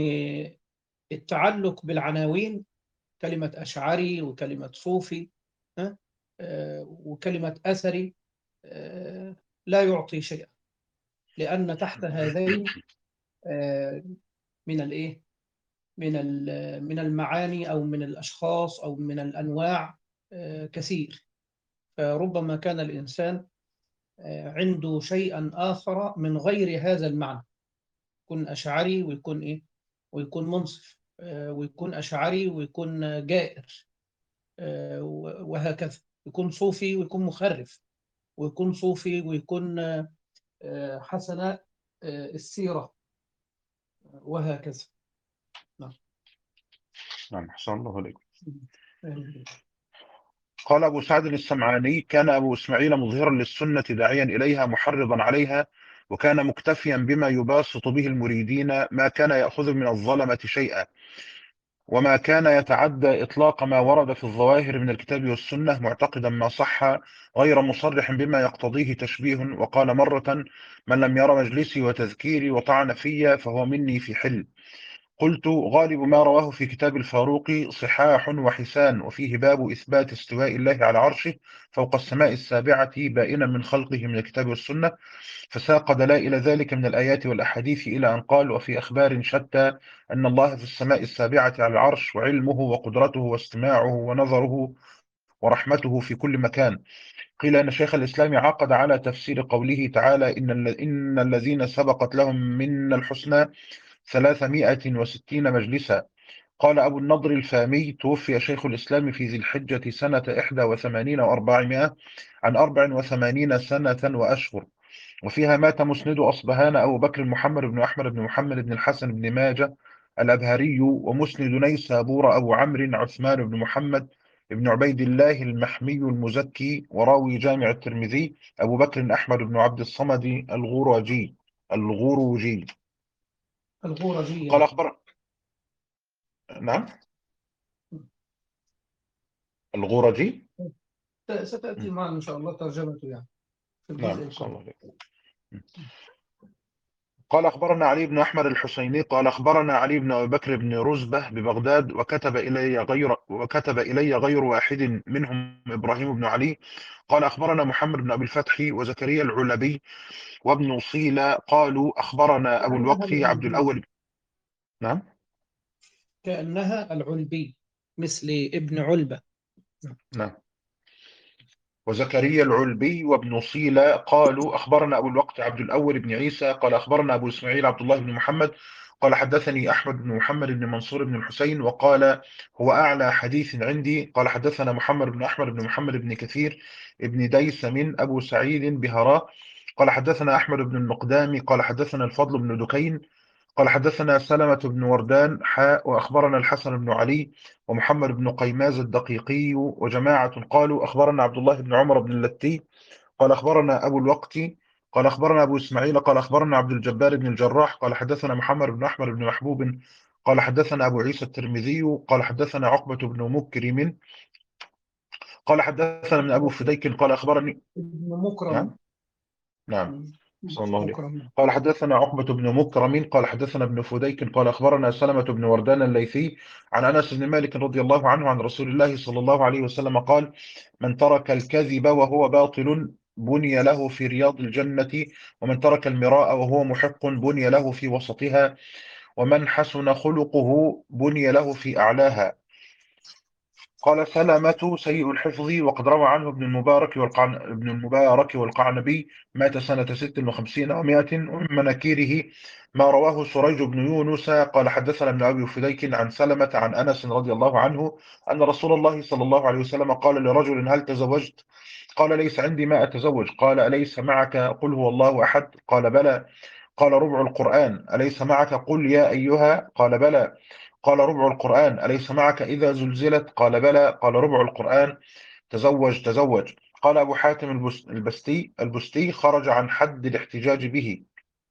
S1: التعلق بالعناوين، كلمة أشعري وكلمة صوفي ها، آه، وكلمة أثري، آه، لا يعطي شيئا، لأن تحت هذين آه، من الإيه؟ من ال- من المعاني أو من الأشخاص أو من الأنواع آه، كثير. فربما كان الإنسان آه، عنده شيئا آخر من غير هذا المعنى، يكون أشعري ويكون إيه؟ ويكون منصف، آه، ويكون أشعري ويكون جائر، آه، وهكذا، يكون صوفي ويكون مخرف، ويكون صوفي ويكون آه، حسن آه، السيرة، وهكذا. نعم.
S3: نعم أحسن الله عليكم.
S1: آمين.
S3: قال أبو سعد السمعاني: كان أبو إسماعيل مظهرا للسنة داعيا إليها محرضا عليها، وكان مكتفيا بما يباسط به المريدين، ما كان يأخذ من الظلمة شيئا، وما كان يتعدى إطلاق ما ورد في الظواهر من الكتاب والسنة، معتقدا ما صح غير مصرح بما يقتضيه تشبيه. وقال مرة: من لم ير مجلسي وتذكيري وطعن في فهو مني في حل. قلت: غالب ما رواه في كتاب الفاروق صحاح وحسان، وفيه باب إثبات استواء الله على عرشه فوق السماء السابعة بائنا من خلقه من الكتاب والسنة، فساق دلائل ذلك من الآيات والأحاديث إلى أن قال: وفي أخبار شتى أن الله في السماء السابعة على العرش، وعلمه وقدرته واستماعه ونظره ورحمته في كل مكان، قيل أن شيخ الإسلام عقد على تفسير قوله تعالى إن ال- إن الذين سبقت لهم من الحسنى ثلاثمائة وستين مجلسا. قال أبو النضر الفامي: توفي شيخ الإسلام في ذي الحجة سنة إحدى وثمانين وأربعمائة عن أربع وثمانين سنة وأشهر. وفيها مات مسند أصبهان أبو بكر محمد بن أحمد بن محمد بن الحسن بن ماجة الأبهري، ومسند نيسابور أبو عمرو عثمان بن محمد بن عبيد الله المحمي المزكي، وراوي جامع الترمذي أبو بكر أحمد بن عبد الصمد الغرجي الغروجي.
S1: الغورجي.
S3: قال
S1: نعم.
S3: أخبر نعم الغورجي.
S1: ستأتي معنا إن شاء الله ترجمته يعني في الجزء
S3: نعم صلى
S1: القادم.
S3: الله عليه وسلم. قال أخبرنا علي بن أحمد الحسيني قال أخبرنا علي بن أبي بكر بن رزبة ببغداد، وكتب إلي غير وكتب إلي غير واحد منهم إبراهيم بن علي. قال أخبرنا محمد بن أبي الفتح وزكريا العلبي وابن صيلة قالوا أخبرنا أبو
S1: كأنها
S3: الوقت عبد
S1: العلبي.
S3: الأول. نعم
S1: كأنها العلبي مثل ابن علبة.
S3: نعم وزكريا العلبي وابن صيلة قالوا أخبرنا أبو الوقت عبد الأول بن عيسى قال أخبرنا أبو إسماعيل عبد الله بن محمد قال حدثني أحمد بن محمد بن منصور بن الحسين وقال هو أعلى حديث عندي. قال حدثنا محمد بن أحمد بن محمد بن كثير بن ديسم أبو سعيد بهراء قال حدثنا أحمد بن المقدام قال حدثنا الفضل بن دكين قال حدثنا سلمة بن وردان حاء وأخبرنا الحسن بن علي ومحمد بن قيماز الدقيقي وجماعة قالوا أخبرنا عبد الله بن عمر بن اللتي قال أخبرنا أبو الوقت قال أخبرنا أبو إسماعيل قال أخبرنا عبد الجبار بن الجراح قال حدثنا محمد بن أحمد بن محبوب قال حدثنا أبو عيسى الترمذي قال حدثنا عقبة بن مكرم قال حدثنا من أبو فديك قال أخبرني.
S1: ابن مكرم.
S3: نعم نعم
S1: مم.
S3: صلى الله عليه.
S1: مكرم.
S3: قال حدثنا عقبة بن مكرم قال حدثنا ابن فديك قال أخبرنا سلمة بن وردان الليثي عن أنس بن مالك رضي الله عنه عن رسول الله صلى الله عليه وسلم قال من ترك الكذب وهو باطل بني له في رياض الجنة، ومن ترك المراء وهو محق بني له في وسطها، ومن حسن خلقه بني له في أعلاها. قال سلمة سيء الحفظ، وقد روى عنه ابن المبارك والقعن... ابن المبارك والقعنبي مات سنة ست وخمسين ومائة. ومن مناكيره ما رواه سريج بن يونس قال حدثنا ابن أبي فديك عن سلمة عن أنس رضي الله عنه أن رسول الله صلى الله عليه وسلم قال لرجل هل تزوجت؟ قال ليس عندي ما أتزوج. قال أليس معك قل هو الله أحد؟ قال بلى. قال ربع القرآن. أليس معك قل يا أيها؟ قال بلى. قال ربع القرآن. أليس معك إذا زلزلت؟ قال بلى. قال ربع القرآن. تزوج تزوج. قال أبو حاتم البس- البستي البستي خرج عن حد الاحتجاج به.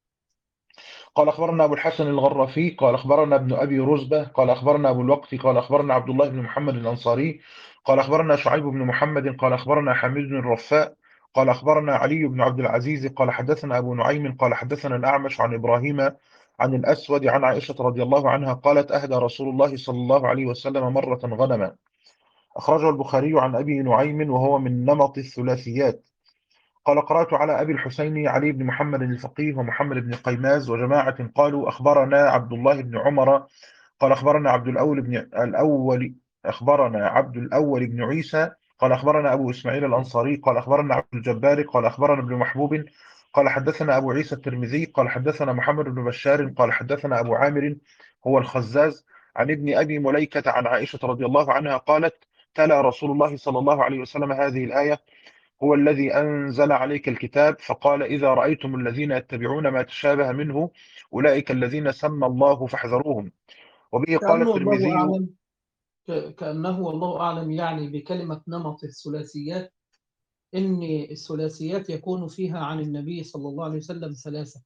S3: قال أخبرنا أبو الحسن الغرافي قال أخبرنا ابن أبي رزبة قال أخبرنا أبو الوقت قال أخبرنا عبد الله بن محمد الأنصاري قال أخبرنا شعيب بن محمد قال أخبرنا حميد بن الرفاء قال أخبرنا علي بن عبد العزيز قال حدثنا أبو نعيم قال حدثنا الأعمش عن إبراهيم عن الأسود عن عائشة رضي الله عنها قالت أهدى رسول الله صلى الله عليه وسلم مرة غنما. أخرجه البخاري عن أبي نعيم وهو من نمط الثلاثيات. قال قرأت على أبي الحسين علي بن محمد الفقيه ومحمد بن قيماز وجماعة قالوا أخبرنا عبد الله بن عمر قال أخبرنا عبد الأول بن الأول أخبرنا عبد الأول بن عيسى قال أخبرنا أبو إسماعيل الأنصاري قال أخبرنا عبد الجبار قال أخبرنا ابن محبوب قال حدثنا أبو عيسى الترمذي قال حدثنا محمد بن بشار قال حدثنا أبو عامر هو الخزاز عن ابن أبي مليكة عن عائشة رضي الله عنها قالت تلا رسول الله صلى الله عليه وسلم هذه الآية هو الذي أنزل عليك الكتاب فقال إذا رأيتم الذين يتبعون ما تشابه منه أولئك الذين سمى الله فاحذروهم. وبه قال
S1: كأنه الله
S3: الترمذي.
S1: أعلم. ك- كأنه والله أعلم يعني بكلمة نمط الثلاثيات إن الثلاثيات يكون فيها عن النبي صلى الله عليه وسلم ثلاثة: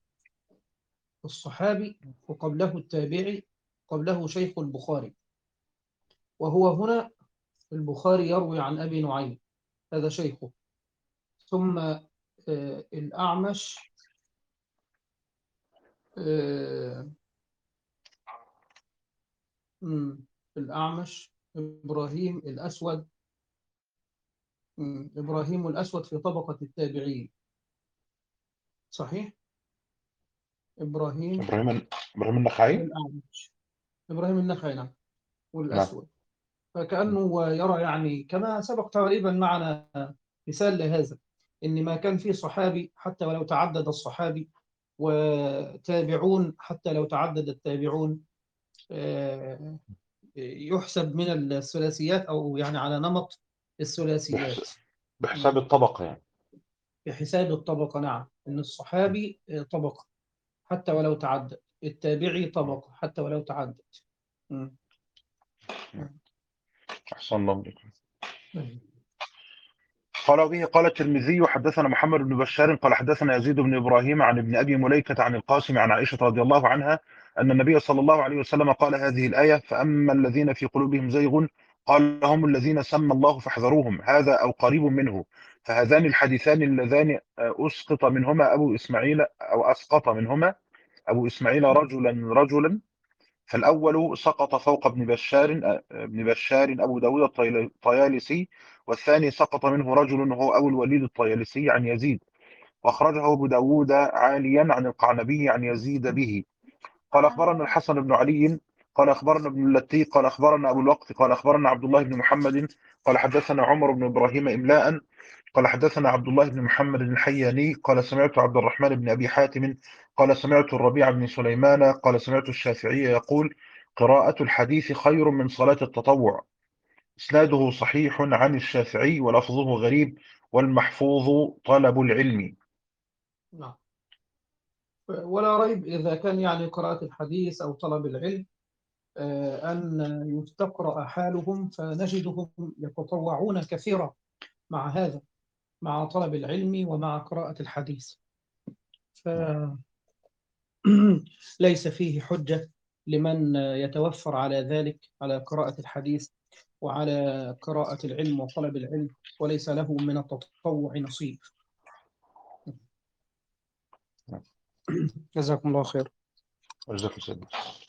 S1: الصحابي، وقبله التابعي، قبله شيخ البخاري. وهو هنا البخاري يروي عن أبي نعيم، هذا شيخه، ثم آه، الأعمش، آه، مم، الأعمش إبراهيم الأسود. مم، إبراهيم الأسود في طبقة التابعين، صحيح؟ إبراهيم
S3: إبراهيم إبراهيم النخعي.
S1: والأعمش، إبراهيم النخعي، نعم،
S3: نعم
S1: والأسود. فكأنه يرى يعني كما سبق تقريبا معنا مثال لهذا إن ما كان فيه صحابي حتى ولو تعدد الصحابي، وتابعون حتى لو تعدد التابعون، آه، يحسب من الثلاثيات، أو يعني على نمط
S3: بحس...
S1: الثلاثيات.
S3: بحساب الطبقة يعني.
S1: بحساب الطبقة، نعم، إن الصحابي آه، طبقة حتى ولو تعدد، التابعي طبقة حتى ولو تعدد. مم.
S3: أحسن الله عليكم.
S1: مم.
S3: قال به قال الترمذي حدثنا محمد بن بشار قال حدثنا يزيد بن إبراهيم عن ابن أبي مليكة عن القاسم عن عائشة رضي الله عنها أن النبي صلى الله عليه وسلم قال هذه الآية: فأما الذين في قلوبهم زيغ قال هم الذين سمى الله فاحذروهم، هذا أو قريب منه. فهذان الحديثان اللذان أسقط منهما أبو إسماعيل أو أسقط منهما أبو إسماعيل رجلا رجلا فالأول سقط فوق ابن بشار ابن بشار أبو داود الطيالسي، والثاني سقط منه رجل هو أبو الوليد الطيالسي عن يزيد، وأخرجه أبو داود عاليا عن القعنبي عن يزيد به. قال أخبرنا الحسن بن علي قال أخبرنا ابن اللتي قال أخبرنا أبو الوقت قال أخبرنا عبد الله بن محمد قال حدثنا عمر بن إبراهيم إملاء قال حدثنا عبد الله بن محمد الحياني قال سمعت عبد الرحمن بن أبي حاتم قال سمعت الربيع بن سليمان قال سمعت الشافعي يقول: قراءة الحديث خير من صلاة التطوع. إسناده صحيح عن الشافعي ولفظه غريب، والمحفوظ طلب العلم.
S1: نعم. ولا ريب إذا كان يعني قراءة الحديث أو طلب العلم آه، أن يستقرأ حالهم، فنجدهم يتطوعون كثيرا مع هذا، مع طلب العلم ومع قراءة الحديث. فليس فيه حجة لمن يتوفر على ذلك، على قراءة الحديث وعلى قراءة العلم وطلب العلم، وليس له من التطوع نصيب. جزاكم الله خير.
S3: جزاك الله خير.